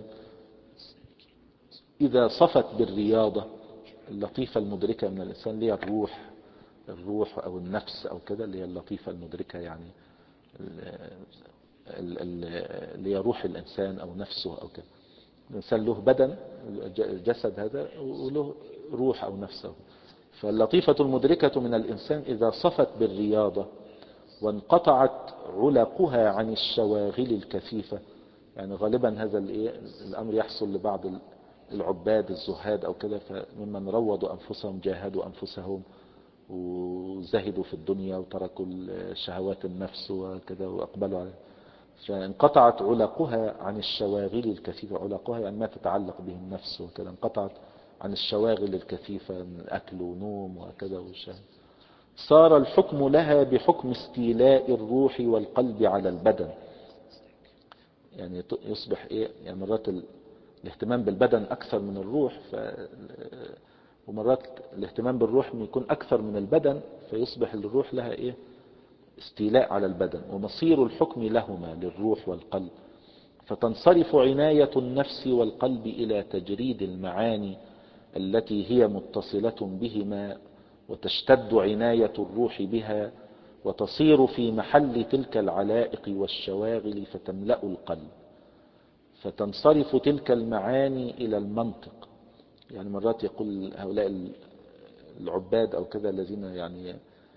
إذا صفت بالرياضة، اللطيفة المدركة من الإنسان اللي هي الروح الروح أو النفس أو كذا، اللي هي اللطيفة المدركة يعني اللي هي روح الإنسان أو نفسه أو كده. الإنسان له بدن الجسد هذا وله روح أو نفسه. فاللطيفة المدركة من الإنسان إذا صفت بالرياضة وانقطعت علقها عن الشواغل الكثيفة، يعني غالبا هذا الأمر يحصل لبعض العباد الزهاد أو كده، فممن روضوا أنفسهم جاهدوا أنفسهم وزهدوا في الدنيا وتركوا شهوات النفس وكذا وأقبلوا عليه، فانقطعت علقها عن الشواغل الكثيفة. علقها يعني ما تتعلق به النفس وكذا، انقطعت عن الشواغل الكثيفة من أكل ونوم وكذا والشهوة. صار الحكم لها بحكم استيلاء الروح والقلب على البدن، يعني يصبح إيه، يعني مرات الاهتمام بالبدن أكثر من الروح، ف... ومرات الاهتمام بالروح يكون أكثر من البدن، فيصبح الروح لها إيه استيلاء على البدن. ومصير الحكم لهما للروح والقلب، فتنصرف عناية النفس والقلب إلى تجريد المعاني التي هي متصلة بهما، وتشتد عناية الروح بها، وتصير في محل تلك العلائق والشواغل فتملأ القلب، فتنصرف تلك المعاني إلى المنطق. يعني مرات يقول هؤلاء العباد أو كذا الذين يعني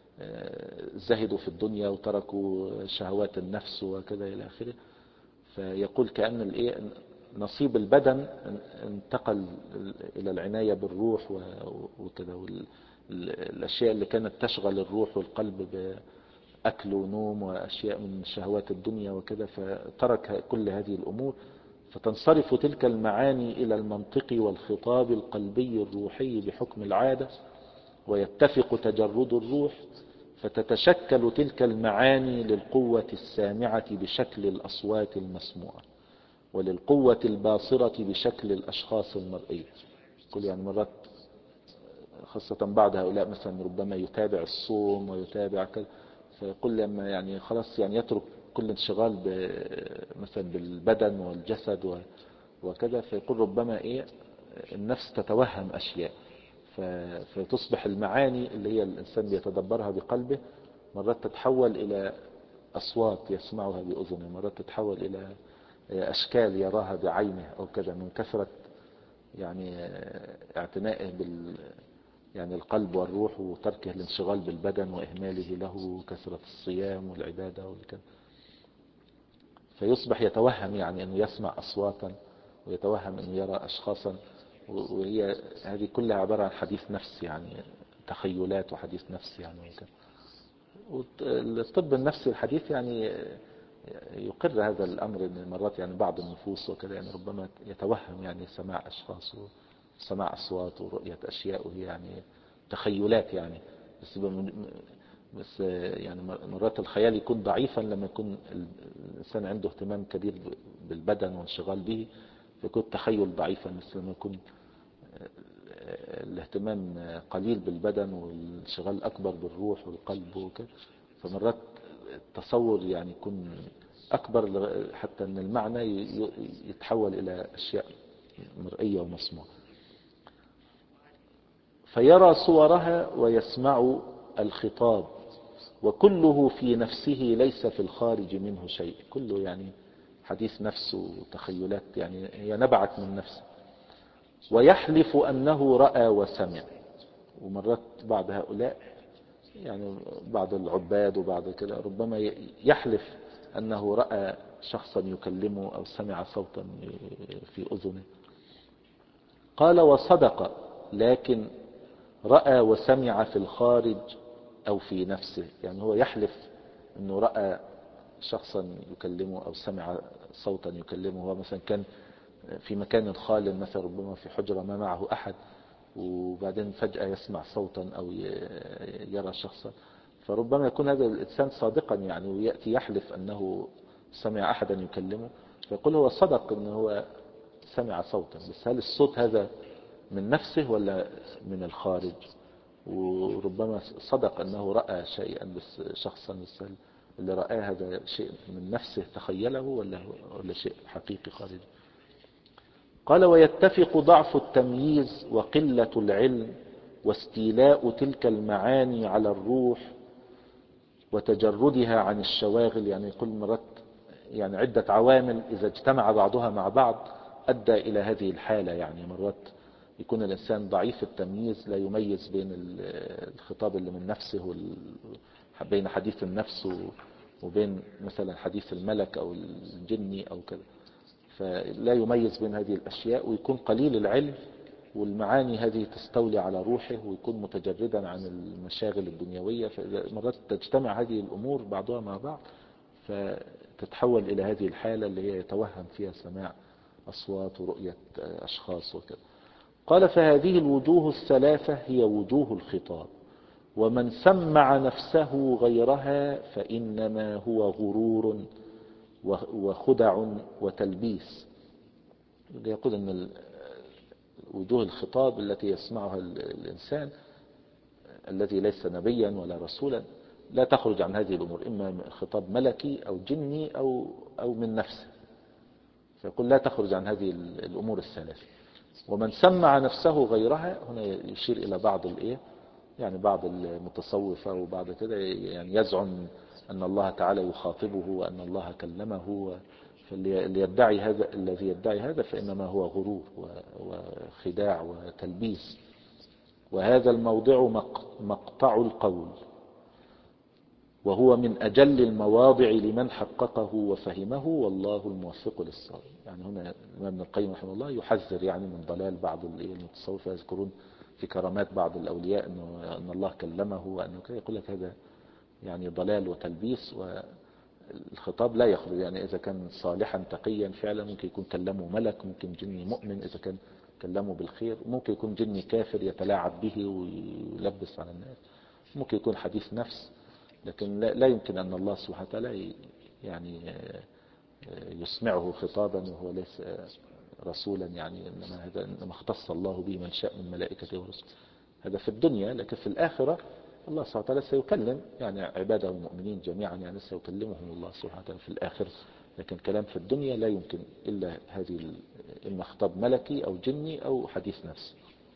زهدوا في الدنيا وتركوا شهوات النفس وكذا إلى آخره، فيقول كأن الإيه نصيب البدن انتقل إلى العناية بالروح وكذا، والأشياء اللي كانت تشغل الروح والقلب بأكل ونوم وأشياء من شهوات الدنيا وكذا، فترك كل هذه الأمور، فتنصرف تلك المعاني إلى المنطق والخطاب القلبي الروحي بحكم العادة، ويتفق تجرد الروح، فتتشكل تلك المعاني للقوة السامعة بشكل الأصوات المسموعة، وللقوة الباصرة بشكل الأشخاص المرئية. كل يعني مرات خاصة بعض هؤلاء مثلا ربما يتابع الصوم ويتابع كذا، فيقول لما يعني خلاص يعني يترك كل انشغال مثلا بالبدن والجسد وكذا، فيقول ربما ايه النفس تتوهم أشياء، فتصبح المعاني اللي هي الإنسان بيتدبرها بقلبه مرات تتحول إلى أصوات يسمعها بأذنه، مرات تتحول إلى أشكال يراها بعينه أو كذا، من كثرة يعني اعتنائه بال يعني القلب والروح وتركه الانشغال بالبدن وإهماله له وكثرة الصيام والعبادة والكذا، فيصبح يتوهم يعني أنه يسمع أصواتا ويتوهم أنه يرى أشخاصا، وهي هذه كلها عبارة عن حديث نفس، يعني تخيلات وحديث نفس يعني وكذا. والطب النفسي الحديث يعني يقر هذا الأمر، ان مرات يعني بعض النفوس وكذا يعني ربما يتوهم يعني سماع أشخاص وسماع أصوات ورؤية أشياء وهي يعني تخيلات يعني، بس بس يعني مرات الخيال يكون ضعيفا لما يكون الإنسان عنده اهتمام كبير بالبدن وانشغال به، فيكون التخيل ضعيفا. بس لما يكون الاهتمام قليل بالبدن والانشغال أكبر بالروح والقلب وكذا، فمرات التصور يعني يكون أكبر حتى أن المعنى يتحول إلى أشياء مرئية ومسموعة. فيرى صورها ويسمع الخطاب، وكله في نفسه ليس في الخارج منه شيء، كله يعني حديث نفس وتخيلات يعني هي نبعت من نفسه. ويحلف أنه رأى وسمع. ومرات بعض هؤلاء يعني بعض العباد وبعض كده ربما يحلف أنه رأى شخصا يكلمه أو سمع صوتا في أذنه. قال وصدق، لكن رأى وسمع في الخارج أو في نفسه، يعني هو يحلف أنه رأى شخصا يكلمه أو سمع صوتا يكلمه، هو مثلا كان في مكان خال مثلا ربما في حجرة ما معه أحد، وبعدين فجأة يسمع صوتا أو يرى شخصا، فربما يكون هذا الإنسان صادقا يعني ويأتي يحلف أنه سمع أحدا يكلمه، فيقول هو صدق أنه هو سمع صوتا، بس هل الصوت هذا من نفسه ولا من الخارج؟ وربما صدق أنه رأى شيئا بس شخصا، بس اللي رأى هذا شيء من نفسه تخيله ولا ولا شيء حقيقي خارجي. قال ويتفق ضعف التمييز وقلة العلم واستيلاء تلك المعاني على الروح وتجردها عن الشواغل، يعني كل مرات يعني عدة عوامل إذا اجتمع بعضها مع بعض أدى إلى هذه الحالة. يعني مرات يكون الإنسان ضعيف التمييز، لا يميز بين الخطاب اللي من نفسه بين حديث النفس وبين مثلا حديث الملك أو الجني أو كذا، فلا يميز بين هذه الأشياء، ويكون قليل العلم والمعاني هذه تستولي على روحه، ويكون متجردا عن المشاغل الدنيوية. فمرات تجتمع هذه الأمور بعضها مع بعض فتتحول إلى هذه الحالة اللي هي يتوهم فيها سماع أصوات ورؤية أشخاص وكذا. قال: فهذه الوجوه الثلاثة هي وجوه الخطاب، ومن سمع نفسه غيرها فإنما هو غرور وخدع وتلبيس. يقول أن وجوه الخطاب التي يسمعها الإنسان الذي ليس نبيا ولا رسولا لا تخرج عن هذه الأمور، إما خطاب ملكي أو جني أو أو من نفسه، فيقول لا تخرج عن هذه الأمور الثلاثة. ومن سمع نفسه غيرها، هنا يشير إلى بعض الإيه يعني بعض المتصوفة وبعض كده يعني يزعم أن الله تعالى يخاطبه وأن الله كلمه، فاللي يدعي هذا الذي يدعي هذا فإنما هو غرور وخداع وتلبيس. وهذا الموضع مقطع القول، وهو من أجل المواضع لمن حققه وفهمه، والله الموفق للصواب. يعني هنا الإمام ابن القيم رحمه الله يحذر يعني من ضلال بعض المتصوفة، يذكرون في كرامات بعض الأولياء أنه أن الله كلمه وأنه كذا، يقول لك هذا يعني ضلال وتلبيس، والخطاب لا يخرج. يعني إذا كان صالحا تقيا فعلا ممكن يكون كلمه ملك، ممكن جني مؤمن إذا كان كلمه بالخير، ممكن يكون جني كافر يتلاعب به ويلبس على الناس، ممكن يكون حديث نفس، لكن لا يمكن أن الله سبحانه وتعالى يعني يسمعه خطابا وهو ليس رسولا. يعني إنما هذا إنما اختص الله به من شاء من ملائكته ورسله، هذا في الدنيا. لكن في الآخرة الله سبحانه وتعالى سيكلم يعني عباده المؤمنين جميعا، يعني سيكلمهم الله سبحانه وتعالى في الآخرة. لكن كلام في الدنيا لا يمكن إلا هذه إما خطاب ملكي أو جني أو حديث نفس.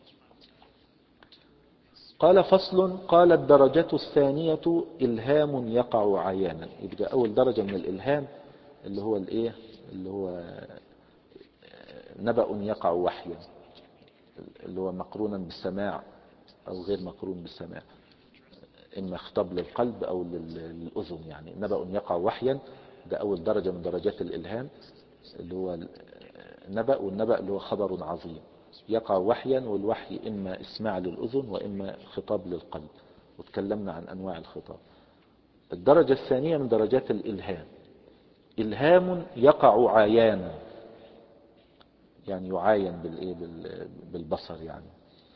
قال: فصل. قال: الدرجة الثانية إلهام يقع عيانا. يبقى أول درجة من الإلهام اللي هو الإيه اللي هو نبأ يقع وحيا، اللي هو مقرونا بالسماع أو غير مقرون بالسماع، إما خطاب للقلب أو للأذن. يعني نبأ يقع وحيا ده أول درجة من درجات الإلهام، اللي هو النبأ، والنبأ اللي هو خبر عظيم يقع وحيا، والوحي إما اسماع للأذن وإما خطاب للقلب، وتكلمنا عن أنواع الخطاب. الدرجة الثانية من درجات الإلهام إلهام يقع عيانا، يعني يعاين بالإيه بالبصر يعني.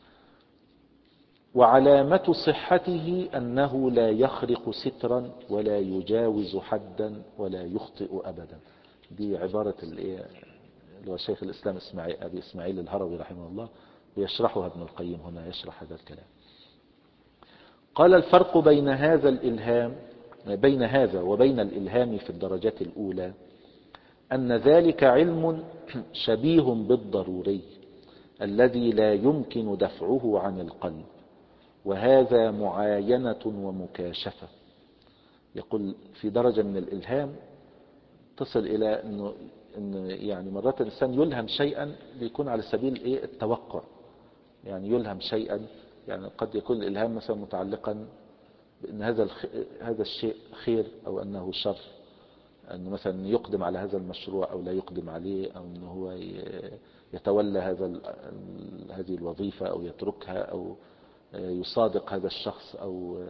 وعلامة صحته أنه لا يخرق سترا ولا يجاوز حدا ولا يخطئ أبدا. دي عبارة الإيه اللي هو شيخ الإسلام إسماعيل أبي إسماعيل الهروي رحمه الله، ويشرحها ابن القيم هنا، يشرح هذا الكلام. قال: الفرق بين هذا الإلهام بين هذا وبين الإلهام في الدرجات الأولى أن ذلك علم شبيه بالضروري الذي لا يمكن دفعه عن القلب، وهذا معاينة ومكاشفة. يقول في درجة من الإلهام تصل إلى أنه إن يعني مرات الإنسان يلهم شيئا بيكون على سبيل إيه التوقع، يعني يلهم شيئا، يعني قد يكون الإلهام مثلا متعلقا بأن هذا الخ... هذا الشيء خير أو أنه شر، أنه مثلا يقدم على هذا المشروع أو لا يقدم عليه، أو أنه هو يتولى هذا ال... هذه الوظيفة أو يتركها، أو يصادق هذا الشخص أو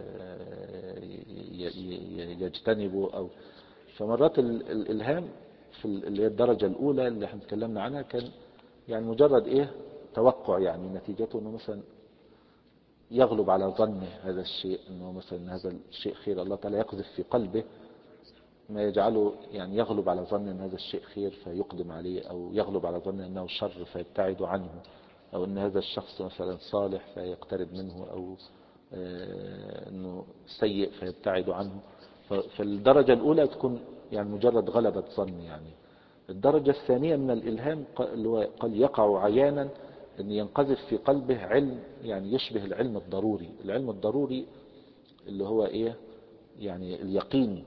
يجتنبه. أو فمرات الإلهام في اللي هي الدرجة الأولى اللي احنا تكلمنا عنها كان يعني مجرد إيه توقع، يعني نتيجته أنه مثلا يغلب على ظن هذا الشيء أنه مثلا هذا الشيء خير، الله تعالى يقذف في قلبه ما يجعله يعني يغلب على ظن أن هذا الشيء خير فيقدم عليه، أو يغلب على ظن أنه شر فيبتعد عنه، أو أن هذا الشخص مثلا صالح فيقترب منه، أو أنه سيء فيبتعد عنه. فالدرجة الأولى تكون يعني مجرد غلبة ظن. يعني الدرجة الثانية من الإلهام اللي هو قال يقع عيانا، أن ينقذف في قلبه علم يعني يشبه العلم الضروري. العلم الضروري اللي هو إيه يعني اليقيني،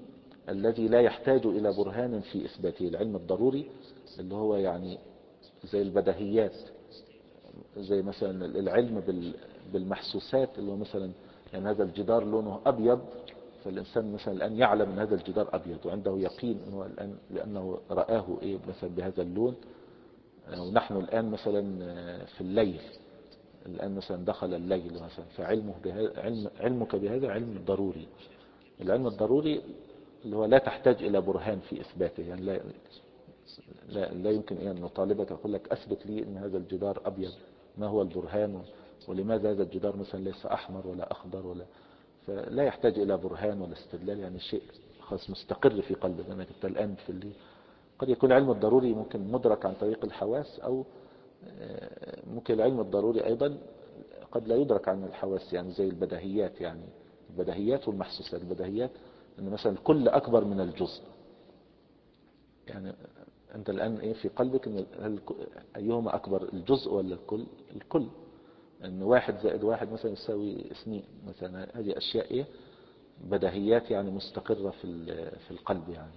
الذي لا يحتاج إلى برهان في إثباته. العلم الضروري اللي هو يعني زي البديهيات، زي مثلا العلم بالمحسوسات، اللي هو مثلا يعني هذا الجدار لونه أبيض، فالإنسان مثلا الآن يعلم أن هذا الجدار أبيض وعنده يقين أنه الآن لأنه رآه إيه مثلا بهذا اللون. ونحن الآن مثلا في الليل، الآن مثلا دخل الليل مثلا، فعلمه بهذا علم علمك بهذا علم ضروري. العلم الضروري اللي هو لا تحتاج إلى برهان في إثباته، يعني لا لا, لا يمكن أن نطالبك أقول لك أثبت لي أن هذا الجدار أبيض، ما هو البرهان؟ ولماذا هذا الجدار مثلا ليس أحمر ولا أخضر ولا، فلا يحتاج إلى برهان ولا استدلال، يعني شيء خاص مستقر في قلبك أنك أنت الآن في الليل. قد يكون العلم الضروري ممكن مدرك عن طريق الحواس، أو ممكن العلم الضروري أيضا قد لا يدرك عن الحواس، يعني زي البديهيات، يعني البديهيات والمحسوسات. البديهيات أن مثلا الكل أكبر من الجزء، يعني أنت الآن إيه في قلبك أن أيهما أكبر، الجزء ولا الكل؟ الكل. أن واحد زائد واحد مثلا يساوي اثنين مثلا، هذه أشياء إيه بديهيات يعني مستقرة في في القلب يعني.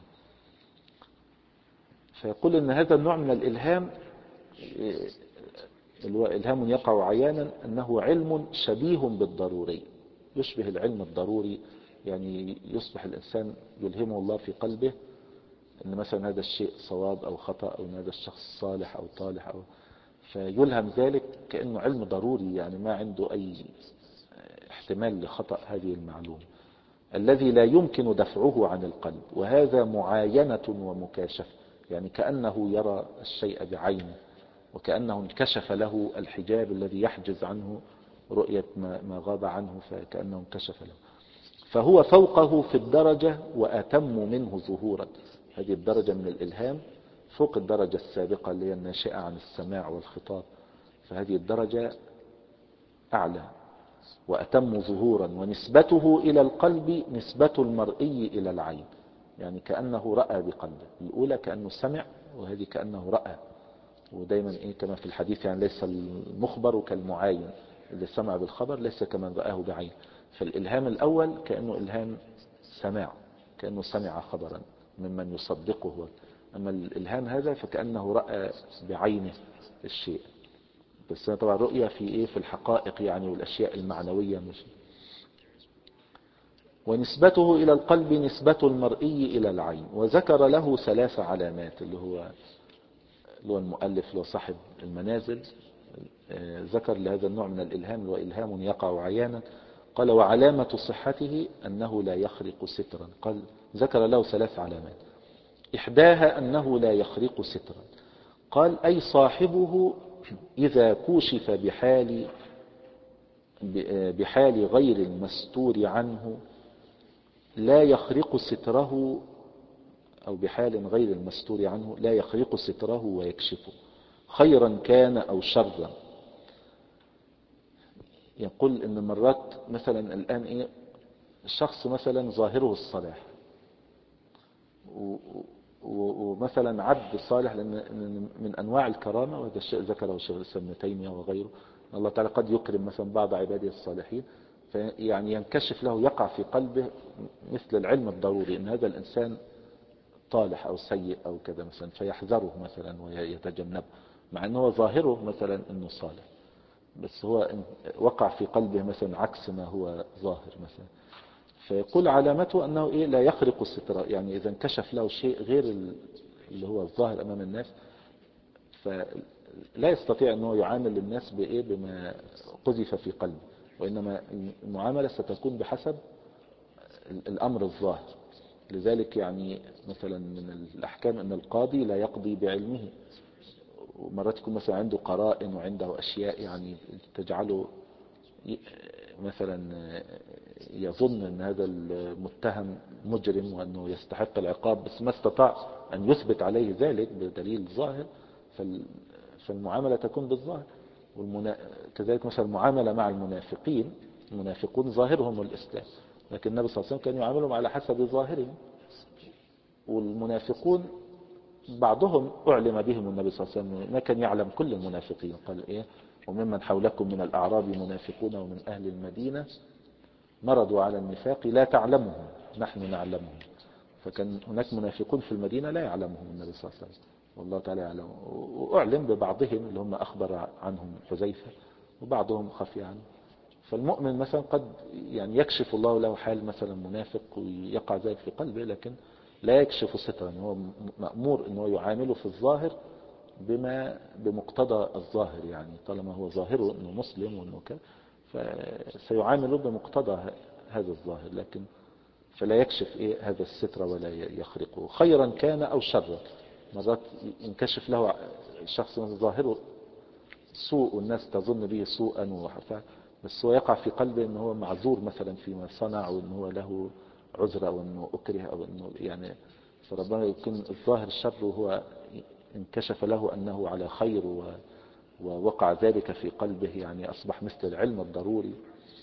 فيقول أن هذا النوع من الإلهام الإلهام يقع عيانا أنه علم شبيه بالضروري، يشبه العلم الضروري، يعني يصبح الإنسان يلهمه الله في قلبه أن مثلا هذا الشيء صواب أو خطأ، أو أن هذا الشخص صالح أو طالح، أو فيلهم ذلك كأنه علم ضروري، يعني ما عنده أي احتمال لخطأ هذه المعلومة، الذي لا يمكن دفعه عن القلب. وهذا معاينة ومكاشفة، يعني كأنه يرى الشيء بعينه، وكأنه انكشف له الحجاب الذي يحجز عنه رؤية ما غاب عنه، فكأنه انكشف له. فهو فوقه في الدرجة وأتم منه ظهورا. هذه الدرجة من الإلهام فوق الدرجة السابقة اللي هي الناشئة عن السماع والخطاب، فهذه الدرجة أعلى وأتم ظهورا. ونسبته إلى القلب نسبة المرئي إلى العين، يعني كأنه رأى بقلبه. الأولى كأنه سمع، وهذه كأنه رأى. ودايما إيه كما في الحديث، يعني ليس المخبر كالمعاين، اللي سمع بالخبر ليس كمن رآه بعين. فالإلهام الأول كأنه إلهام سماع، كأنه سمع خبرا ممن يصدقه. أما الإلهام هذا فكأنه رأى بعينه الشيء، بس طبعا رؤية في إيه في الحقائق يعني والأشياء المعنوية مش. ونسبته إلى القلب نسبة المرئي إلى العين. وذكر له ثلاث علامات، اللي هو اللي هو المؤلف اللي هو صاحب المنازل ذكر لهذا النوع من الإلهام اللي هو إلهام يقع عيانا. قال وعلامة صحته أنه لا يخرق سترا. قال ذكر له ثلاث علامات، إحداها أنه لا يخرق سترا. قال أي صاحبه إذا كوشف بحال بحال غير المستور عنه لا يخرق ستره، أو بحال غير المستور عنه لا يخرق ستره ويكشفه، خيرا كان أو شرا. يقول إن مرات مثلا الآن إيه الشخص مثلا ظاهره الصلاح، ومثلا عبد صالح، لأن من أنواع الكرامة، وهذا الشيء ذكره الشيخ الإسلام ابن تيمية وغيره، الله تعالى قد يكرم مثلا بعض عباده الصالحين، فيعني ينكشف له، يقع في قلبه مثل العلم الضروري أن هذا الإنسان طالح أو سيء أو كذا مثلا، فيحذره مثلا ويتجنبه، مع أنه ظاهره مثلا أنه صالح، بس هو وقع في قلبه مثلا عكس ما هو ظاهر مثلا. فيقول علامته أنه إيه لا يخرق الستر، يعني إذا انكشف له شيء غير اللي هو الظاهر أمام الناس، فلا يستطيع أنه يعامل الناس بإيه بما قذف في قلبه، وإنما المعاملة ستكون بحسب الأمر الظاهر. لذلك يعني مثلا من الأحكام أن القاضي لا يقضي بعلمه، ومرات يكون مثلا عنده قرائن وعنده أشياء يعني تجعله مثلا يظن أن هذا المتهم مجرم وأنه يستحق العقاب، بس ما استطاع أن يثبت عليه ذلك بدليل ظاهر، فالمعاملة تكون بالظاهر. كذلك مثلا المعاملة مع المنافقين، المنافقون ظاهرهم الإسلام، لكن النبي صلى الله عليه وسلم كان يعاملهم على حسب ظاهرهم. والمنافقون بعضهم أعلم بهم النبي صلى الله عليه وسلم، ما كان يعلم كل المنافقين. قال إيه وممن حولكم من الأعراب منافقون ومن أهل المدينة مرضوا على النفاق لا تعلمهم نحن نعلمهم. فكان هناك منافقون في المدينة لا يعلمهم النبي صلى الله عليه وسلم، والله تعالى يعلم، وأعلم ببعضهم اللي هم أخبر عنهم حذيفة، وبعضهم خفي عنه. فالمؤمن مثلا قد يعني يكشف الله له حال مثلا منافق ويقع ذلك في قلبه، لكن لا يكشف سترا، هو مأمور أنه يعامله في الظاهر بما بمقتضى الظاهر، يعني طالما هو ظاهره أنه مسلم وأنه كذا فسيعامله بمقتضى هذا الظاهر، لكن فلا يكشف إيه هذا الستر ولا يخرقه، خيرا كان أو شرا. مرات ينكشف له شخص ظاهره سوء والناس تظن به سوءا وحفا، بس هو يقع في قلبه أنه هو معذور مثلا فيما صنع، وأنه هو له عذر، أو أنه أكره، أو أنه يعني فربما يكون الظاهر الشر وهو انكشف له أنه على خير، ووقع ذلك في قلبه، يعني أصبح مثل العلم الضروري.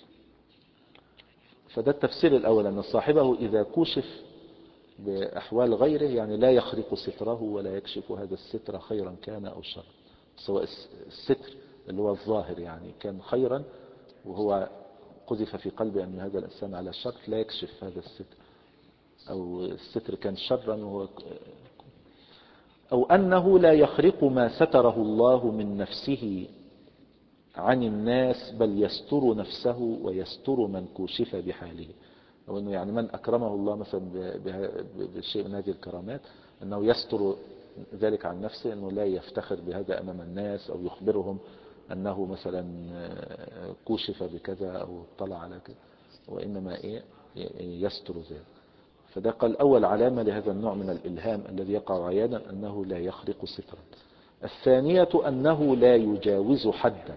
فده التفسير الأول، أن صاحبه إذا كشف بأحوال غيره يعني لا يخرق ستره ولا يكشف هذا الستر، خيرا كان أو شرا، سواء الستر اللي هو الظاهر يعني كان خيرا وهو قذف في قلبه أن هذا الإنسان على شر لا يكشف هذا الستر، أو الستر كان شرا وهو، أو أنه لا يخرق ما ستره الله من نفسه عن الناس، بل يستر نفسه ويستر من كشف بحاله. أو أنه يعني من أكرمه الله مثلا بشيء من هذه الكرامات أنه يستر ذلك عن نفسه، أنه لا يفتخر بهذا أمام الناس أو يخبرهم أنه مثلا كشف بكذا أو اطلع على كذا، وإنما إيه يستر ذلك. فده قال أول علامة لهذا النوع من الإلهام الذي يقع عيانا أنه لا يخرق سترا. الثانية أنه لا يجاوز حدا،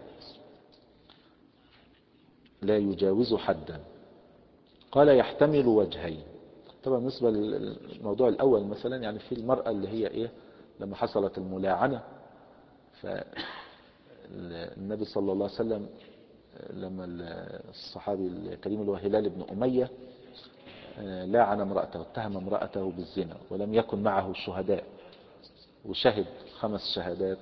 لا يجاوز حدا. قال يحتمل وجهين. طبعا بالنسبة للموضوع الأول مثلا يعني في المرأة اللي هي إيه لما حصلت الملاعنة، فالنبي صلى الله عليه وسلم لما الصحابي الكريم اللي هو هلال بن أمية لاعن امرأته واتهم امرأته بالزنا ولم يكن معه شهداء، وشهد خمس شهادات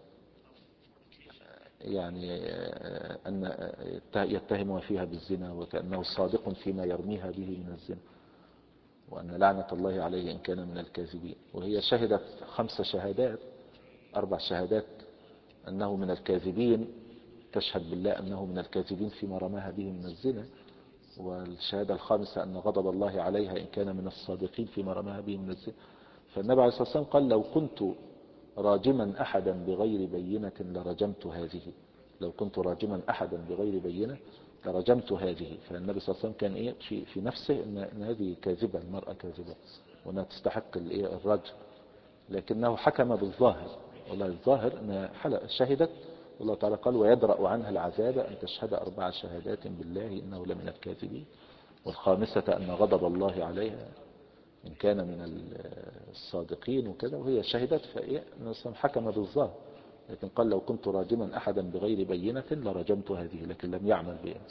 يعني أن يتهمها فيها بالزنا وكأنه صادق فيما يرميها به من الزنا، وأن لعنة الله عليه إن كان من الكاذبين. وهي شهدت خمس شهادات، أربع شهادات أنه من الكاذبين، تشهد بالله أنه من الكاذبين فيما رماها به من الزنا، والشهادة الخامسة أن غضب الله عليها إن كان من الصادقين فيما رماها به من الزنا. فالنبي عليه الصلاة والسلام قال لو كنت راجما أحدا بغير بينة لرجمت هذه، لو كنت راجما أحدا بغير بينة لرجمت هذه. فالنبي صلى الله عليه وسلم كان إيه في, في نفسه إن, إن هذه كاذبة، المرأة كاذبة وأنها تستحق الرجم، لكنه حكم بالظاهر، والله الظاهر أنها شهدت، والله تعالى قال ويدرأ عنها العذاب أن تشهد أربع شهادات بالله إنه لمن الكاذبين، والخامسة أن غضب الله عليها إن كان من الصادقين وكذا، وهي شهدت. فإيه النبي حكم بالظاهر، لكن قال لو كنت راجما أحدا بغير بينة لرجمت هذه، لكن لم يعمل بها.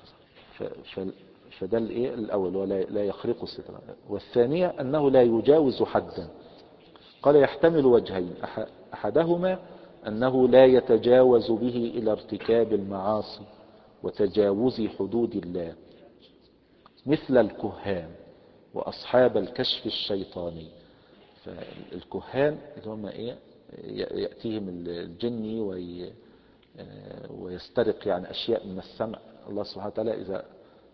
فده الإيه الأول ولا لا يخرق الستر. والثانية أنه لا يجاوز حدا. قال يحتمل وجهين، أحدهما أنه لا يتجاوز به إلى ارتكاب المعاصي وتجاوز حدود الله، مثل الكهان وأصحاب الكشف الشيطاني. فالكهان اللي هم إيه يأتيهم الجني وي ويسترق يعني أشياء من السمع. الله سبحانه وتعالى إذا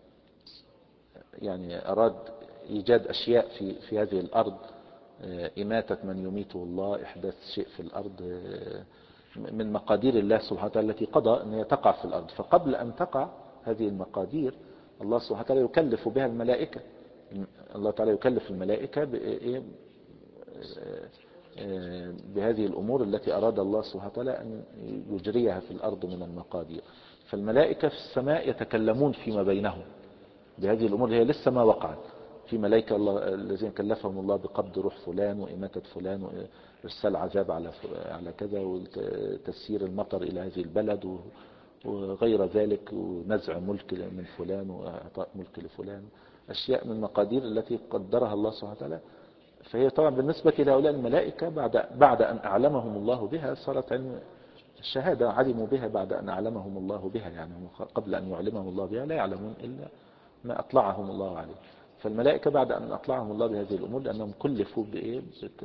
يعني أراد إيجاد أشياء في في هذه الأرض، إماتة من يميته الله، إحداث شيء في الأرض من مقادير الله سبحانه وتعالى التي قضى أن تقع في الأرض، فقبل أن تقع هذه المقادير الله سبحانه وتعالى يكلف بها الملائكة. الله تعالى يكلف الملائكة بهذه الأمور التي أراد الله سبحانه وتعالى أن يجريها في الأرض من المقادير. فالملائكة في السماء يتكلمون فيما بينهم بهذه الأمور اللي هي لسه ما وقعت. في ملائكة الله الذين كلفهم الله بقبض روح فلان وإماتة فلان وإرسال عذاب على على كذا وتسيير المطر إلى هذه البلد وغير ذلك، ونزع ملك من فلان وإعطاء ملك لفلان، أشياء من المقادير التي قدرها الله سبحانه وتعالى. فهي طبعا بالنسبة لهؤلاء الملائكة بعد بعد أن أعلمهم الله بها صارت علم الشهادة، علموا بها بعد أن أعلمهم الله بها، يعني قبل أن يعلمهم الله بها لا يعلمون إلا ما أطلعهم الله عليه. فالملائكة بعد أن أطلعهم الله بهذه الأمور لأنهم كلفوا بإيه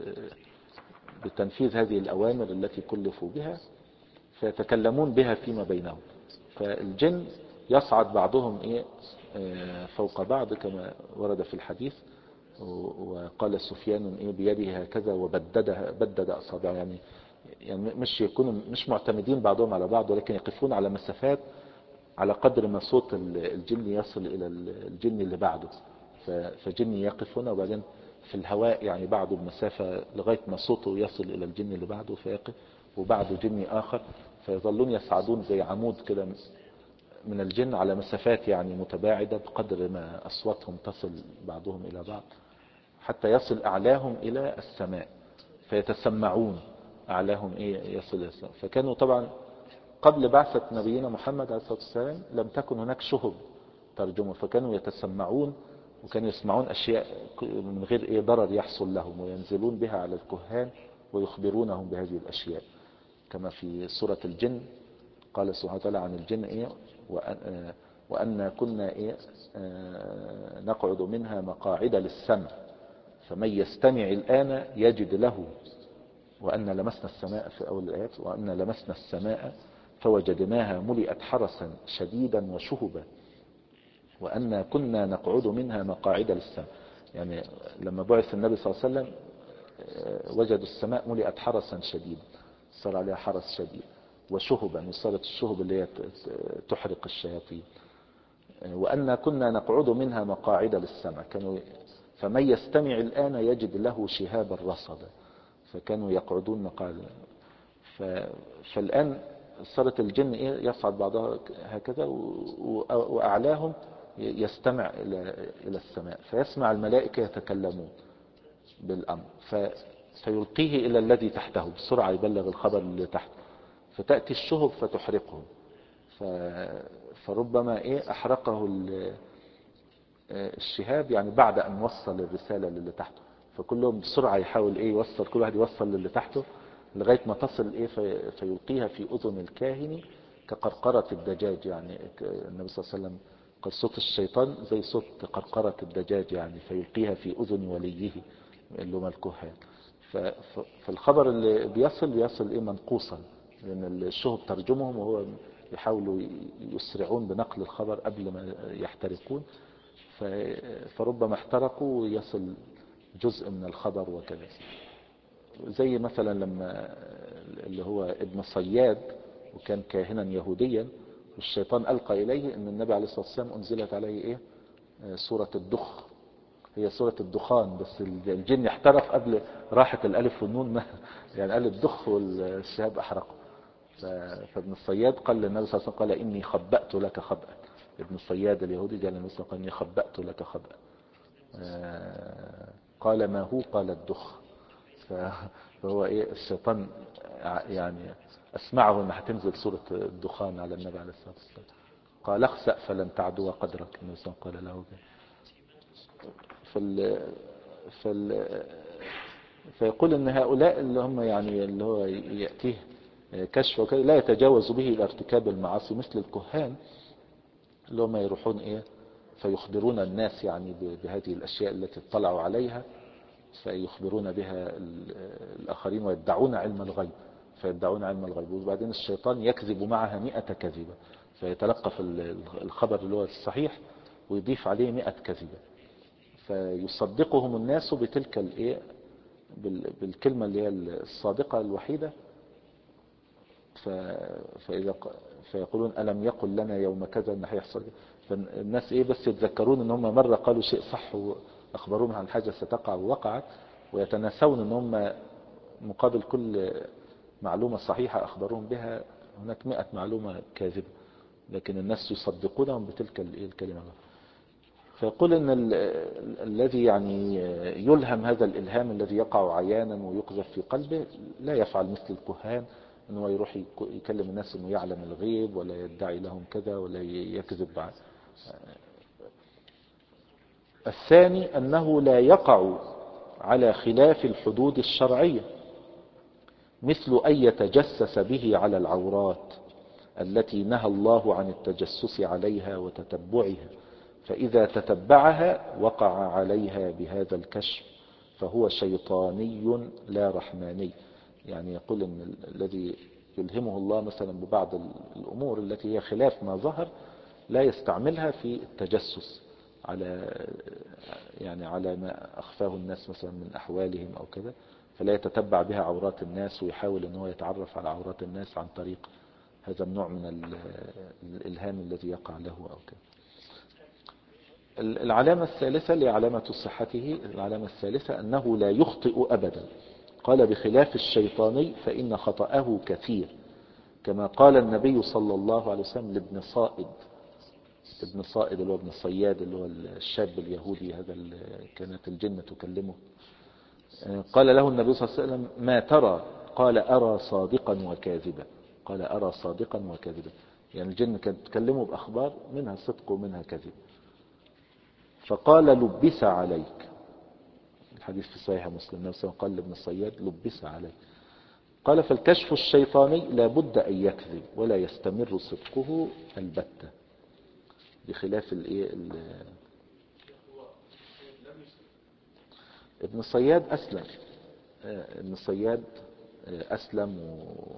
بتنفيذ هذه الأوامر التي كلفوا بها، فيتكلمون بها فيما بينهم. فالجن يصعد بعضهم إيه فوق بعض كما ورد في الحديث. وقال سفيان إيه بيده هكذا وبددها بدد أصابعه، يعني يعني مش يكونوا مش معتمدين بعضهم على بعض، ولكن يقفون على مسافات على قدر ما صوت الجن يصل إلى الجن اللي بعده. فجن يقف هنا وبعدين في الهواء يعني بعده بمسافة لغاية ما صوته يصل إلى الجن اللي بعده فيقف، وبعده جن آخر، فيظلون يصعدون زي عمود كده من الجن على مسافات يعني متباعدة بقدر ما أصواتهم تصل بعضهم إلى بعض، حتى يصل أعلاهم إلى السماء فيتسمعون. أعلاهم إيه يصل إلى السماء. فكانوا طبعا قبل بعثة نبينا محمد عليه الصلاة والسلام لم تكن هناك شهب ترجمة، فكانوا يتسمعون وكانوا يسمعون أشياء من غير إيه ضرر يحصل لهم، وينزلون بها على الكهان ويخبرونهم بهذه الأشياء. كما في سورة الجن قال سبحانه وتعالى عن الجن إيه وأن, وأن كنا إيه نقعد منها مقاعد للسمع فمن يستمع الآن يجد له، وأن لمسنا السماء في أول الآيات، وأن لمسنا السماء فوجدناها ملئت حرسا شديدا وشهبا وأن كنا نقعد منها مقاعد للسمع. يعني لما بعث النبي صلى الله عليه وسلم وجدوا السماء ملئت حرسا شديدا، صار عليها حرس شديد، وشهبا، وصارت الشهب اللي هي تحرق الشياطين. وأن كنا نقعد منها مقاعد للسمع، كانوا فمن يستمع الآن يجد له شهابا رصدا، فكانوا يقعدون مقاعد. فالآن صارت الجن إيه يصعد بعضها هكذا وأعلاهم يستمع إلى السماء فيسمع الملائكة يتكلمون بالأمر فيلقيه إلى الذي تحته بسرعة يبلغ الخبر اللي تحته، فتأتي الشهب فتحرقهم. فربما إيه أحرقه الشهاب يعني بعد أن وصل الرسالة للي تحته، فكلهم بسرعة يحاول إيه يوصل، كل واحد يوصل للي تحته لغاية ما تصل إيه في فيلقيها في أذن الكاهن كقرقرة الدجاج. يعني النبي صلى الله عليه وسلم قال صوت الشيطان زي صوت قرقرة الدجاج، يعني فيلقيها في أذن وليه اللي هم الكهان. فالخبر اللي بيصل بيصل إيه منقوصا، لأن الشهب ترجمهم وهو يحاولوا يسرعون بنقل الخبر قبل ما يحترقون، فربما احترقوا ويصل جزء من الخبر وكذا. زي مثلا لما اللي هو ابن صياد وكان كاهنا يهوديا، والشيطان ألقى إليه أن النبي عليه الصلاة والسلام أنزلت عليه إيه سورة الدخ، هي سورة الدخان، بس الجن احترق قبل راحة الألف والنون ما يعني قال الدخ والشهاب أحرقه. فابن الصياد قال للنبي صلى الله عليه وسلم قال إني خبأت لك خبأ. ابن الصياد اليهودي قال للنبي صلى الله عليه وسلم إني خبأت لك خبأ. قال ما هو؟ قال الدخ. فهو إيه الشيطان يعني أسمعه أن هتنزل سورة الدخان على النبي عليه الصلاة والسلام، قال اخسأ فلن تعدو قدرك. النبي صلى الله عليه وسلم قال له فال فال فيقول ان هؤلاء اللي هم يعني اللي هو يأتيه كشف وكذا لا يتجاوز به الى ارتكاب المعاصي مثل الكهان اللي هم يروحون ايه فيخبرون الناس يعني بهذه الاشياء التي اطلعوا عليها، فيخبرون بها الاخرين ويدعون علم الغيب فيدعون علم الغيب وبعدين الشيطان يكذب معها مئة كذبة، فيتلقف الخبر اللي هو الصحيح ويضيف عليه مئة كذبة، فيصدقهم الناس بتلك الايه بالكلمة اللي هي الصادقة الوحيدة. فإذا فيقولون ألم يقل لنا يوم كذا ان هيحصل، فالناس ايه بس يتذكرون ان هم مرة قالوا شيء صح واخبروهم عن حاجة ستقع ووقعت، ويتناسون ان هم مقابل كل معلومة صحيحة اخبروهم بها هناك مئة معلومة كاذبة، لكن الناس يصدقونهم بتلك الكلمة. فيقول ان ال الذي يعني يلهم هذا الالهام الذي يقع عيانا ويقذف في قلبه لا يفعل مثل الكهان انه يروح يكلم الناس انه يعلم الغيب ولا يدعي لهم كذا ولا يكذب بعد. الثاني انه لا يقع على خلاف الحدود الشرعية مثل ان يتجسس به على العورات التي نهى الله عن التجسس عليها وتتبعها، فإذا تتبعها وقع عليها بهذا الكشف فهو شيطاني لا رحماني. يعني يقول ان الذي يلهمه الله مثلا ببعض الأمور التي هي خلاف ما ظهر لا يستعملها في التجسس على يعني على ما أخفاه الناس مثلا من أحوالهم أو كذا، فلا يتتبع بها عورات الناس ويحاول أنه يتعرف على عورات الناس عن طريق هذا النوع من الإلهام الذي يقع له أو كذا. العلامة الثالثة لعلامة صحته، العلامة الثالثة أنه لا يخطئ أبدا. قال بخلاف الشيطاني فإن خطأه كثير، كما قال النبي صلى الله عليه وسلم لابن صائد، ابن صائد اللي هو ابن صياد اللي هو الشاب اليهودي هذا اللي كانت الجنة تكلمه. قال له النبي صلى الله عليه وسلم ما ترى؟ قال أرى صادقا وكاذبا. قال أرى صادقا وكاذبا، يعني الجن كانت تكلمه بأخبار منها صدق ومنها كذب. فقال لبس عليك، الحديث في صحيح مسلم، النبي صلى الله عليه وسلم قال لابن الصياد لبس عليك. قال فالكشف الشيطاني لا بد أن يكذب ولا يستمر صدقه البتة، بخلاف الايه ابن الصياد أسلم. ابن الصياد أسلم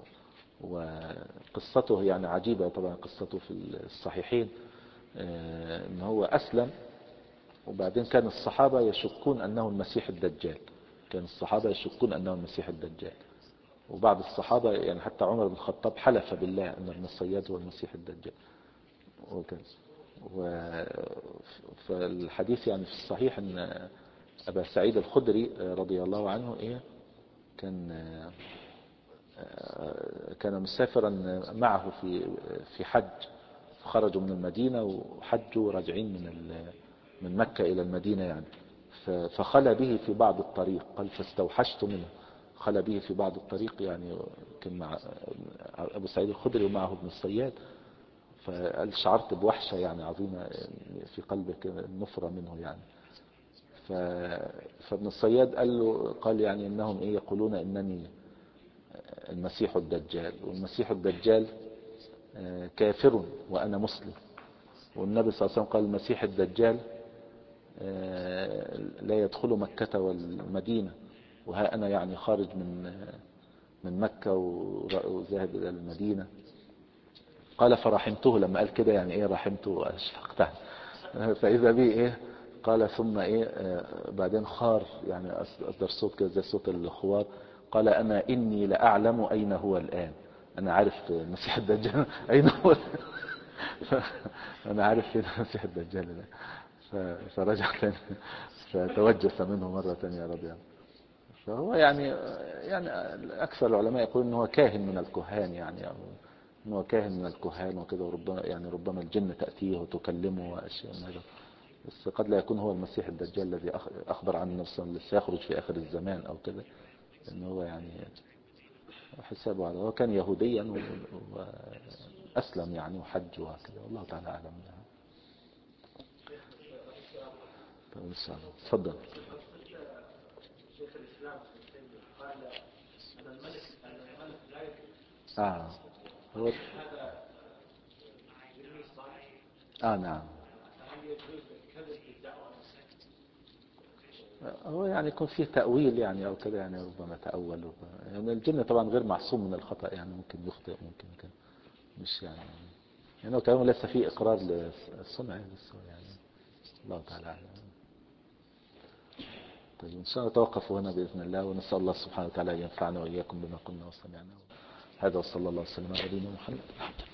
وقصته يعني عجيبة طبعا، قصته في الصحيحين ان هو أسلم، وبعدين كان الصحابة يشكون أنه المسيح الدجال، كان الصحابة يشكون أنه المسيح الدجال، وبعض الصحابة يعني حتى عمر بن الخطاب حلف بالله أن ابن الصياد هو المسيح الدجال وكذا. فالحديث يعني في الصحيح أن أبا سعيد الخدري رضي الله عنه إيه كان كان مسافرا معه في في حج، خرجوا من المدينة وحجوا راجعين من من مكة إلى المدينة يعني، فخلى به في بعض الطريق، قال فاستوحشت منه، خلى به في بعض الطريق يعني كان مع أبو سعيد الخدري ومعه ابن الصياد، فقال شعرت بوحشة يعني عظيمة في قلبك النفرة منه يعني. فابن الصياد قال له قال يعني إنهم إيه يقولون إنني المسيح الدجال، والمسيح الدجال كافر وأنا مسلم، والنبي صلى الله عليه وسلم قال المسيح الدجال لا يدخل مكة والمدينة، وها أنا يعني خارج من من مكة وذاهب إلى المدينة. قال فرحمته، لما قال كده يعني إيه رحمته وأشفقته، فإذا به إيه قال ثم إيه بعدين خار يعني أصدر صوت كذا زي صوت الخوار، قال أنا إني لأعلم أين هو الآن، أنا عارف المسيح الدجال أين هو أنا عارف فين المسيح الدجال ده. فرجع ثاني فتوجس منه مرة ثانية رضي الله. فهو يعني يعني أكثر العلماء يقولون أنه كاهن من الكهان، يعني أنه كاهن من الكهان وكذا، وربما يعني ربما الجن تأتيه وتكلمه وأشياء من هذا، بس قد لا يكون هو المسيح الدجال الذي أخبر عنه نفسه اللي سيخرج في آخر الزمان أو كذا، لأنه هو يعني حسابه على هو كان يهوديا وأسلم يعني وحج وهكذا، والله تعالى أعلم. تفضل. شيخ الإسلام قال أن الملك أن الملك لا يكذب. آه هو هذا صحيح. آه نعم. هل يجوز الكذب في الدعوة؟ هو يعني يكون فيه تأويل يعني أو كذا، يعني ربما تأول ربما. يعني الجن طبعا غير معصوم من الخطأ، يعني ممكن يخطئ ممكن كده، مش يعني يعني كلامه ليس فيه إقرار للصنع يعني، الله تعالى أعلم. طيب إن شاء الله توقف هنا بإذن الله، ونسأل الله سبحانه وتعالى أن ينفعنا وإياكم بما قلنا وسمعنا. هذا وصلى الله وسلم على نبينا محمد.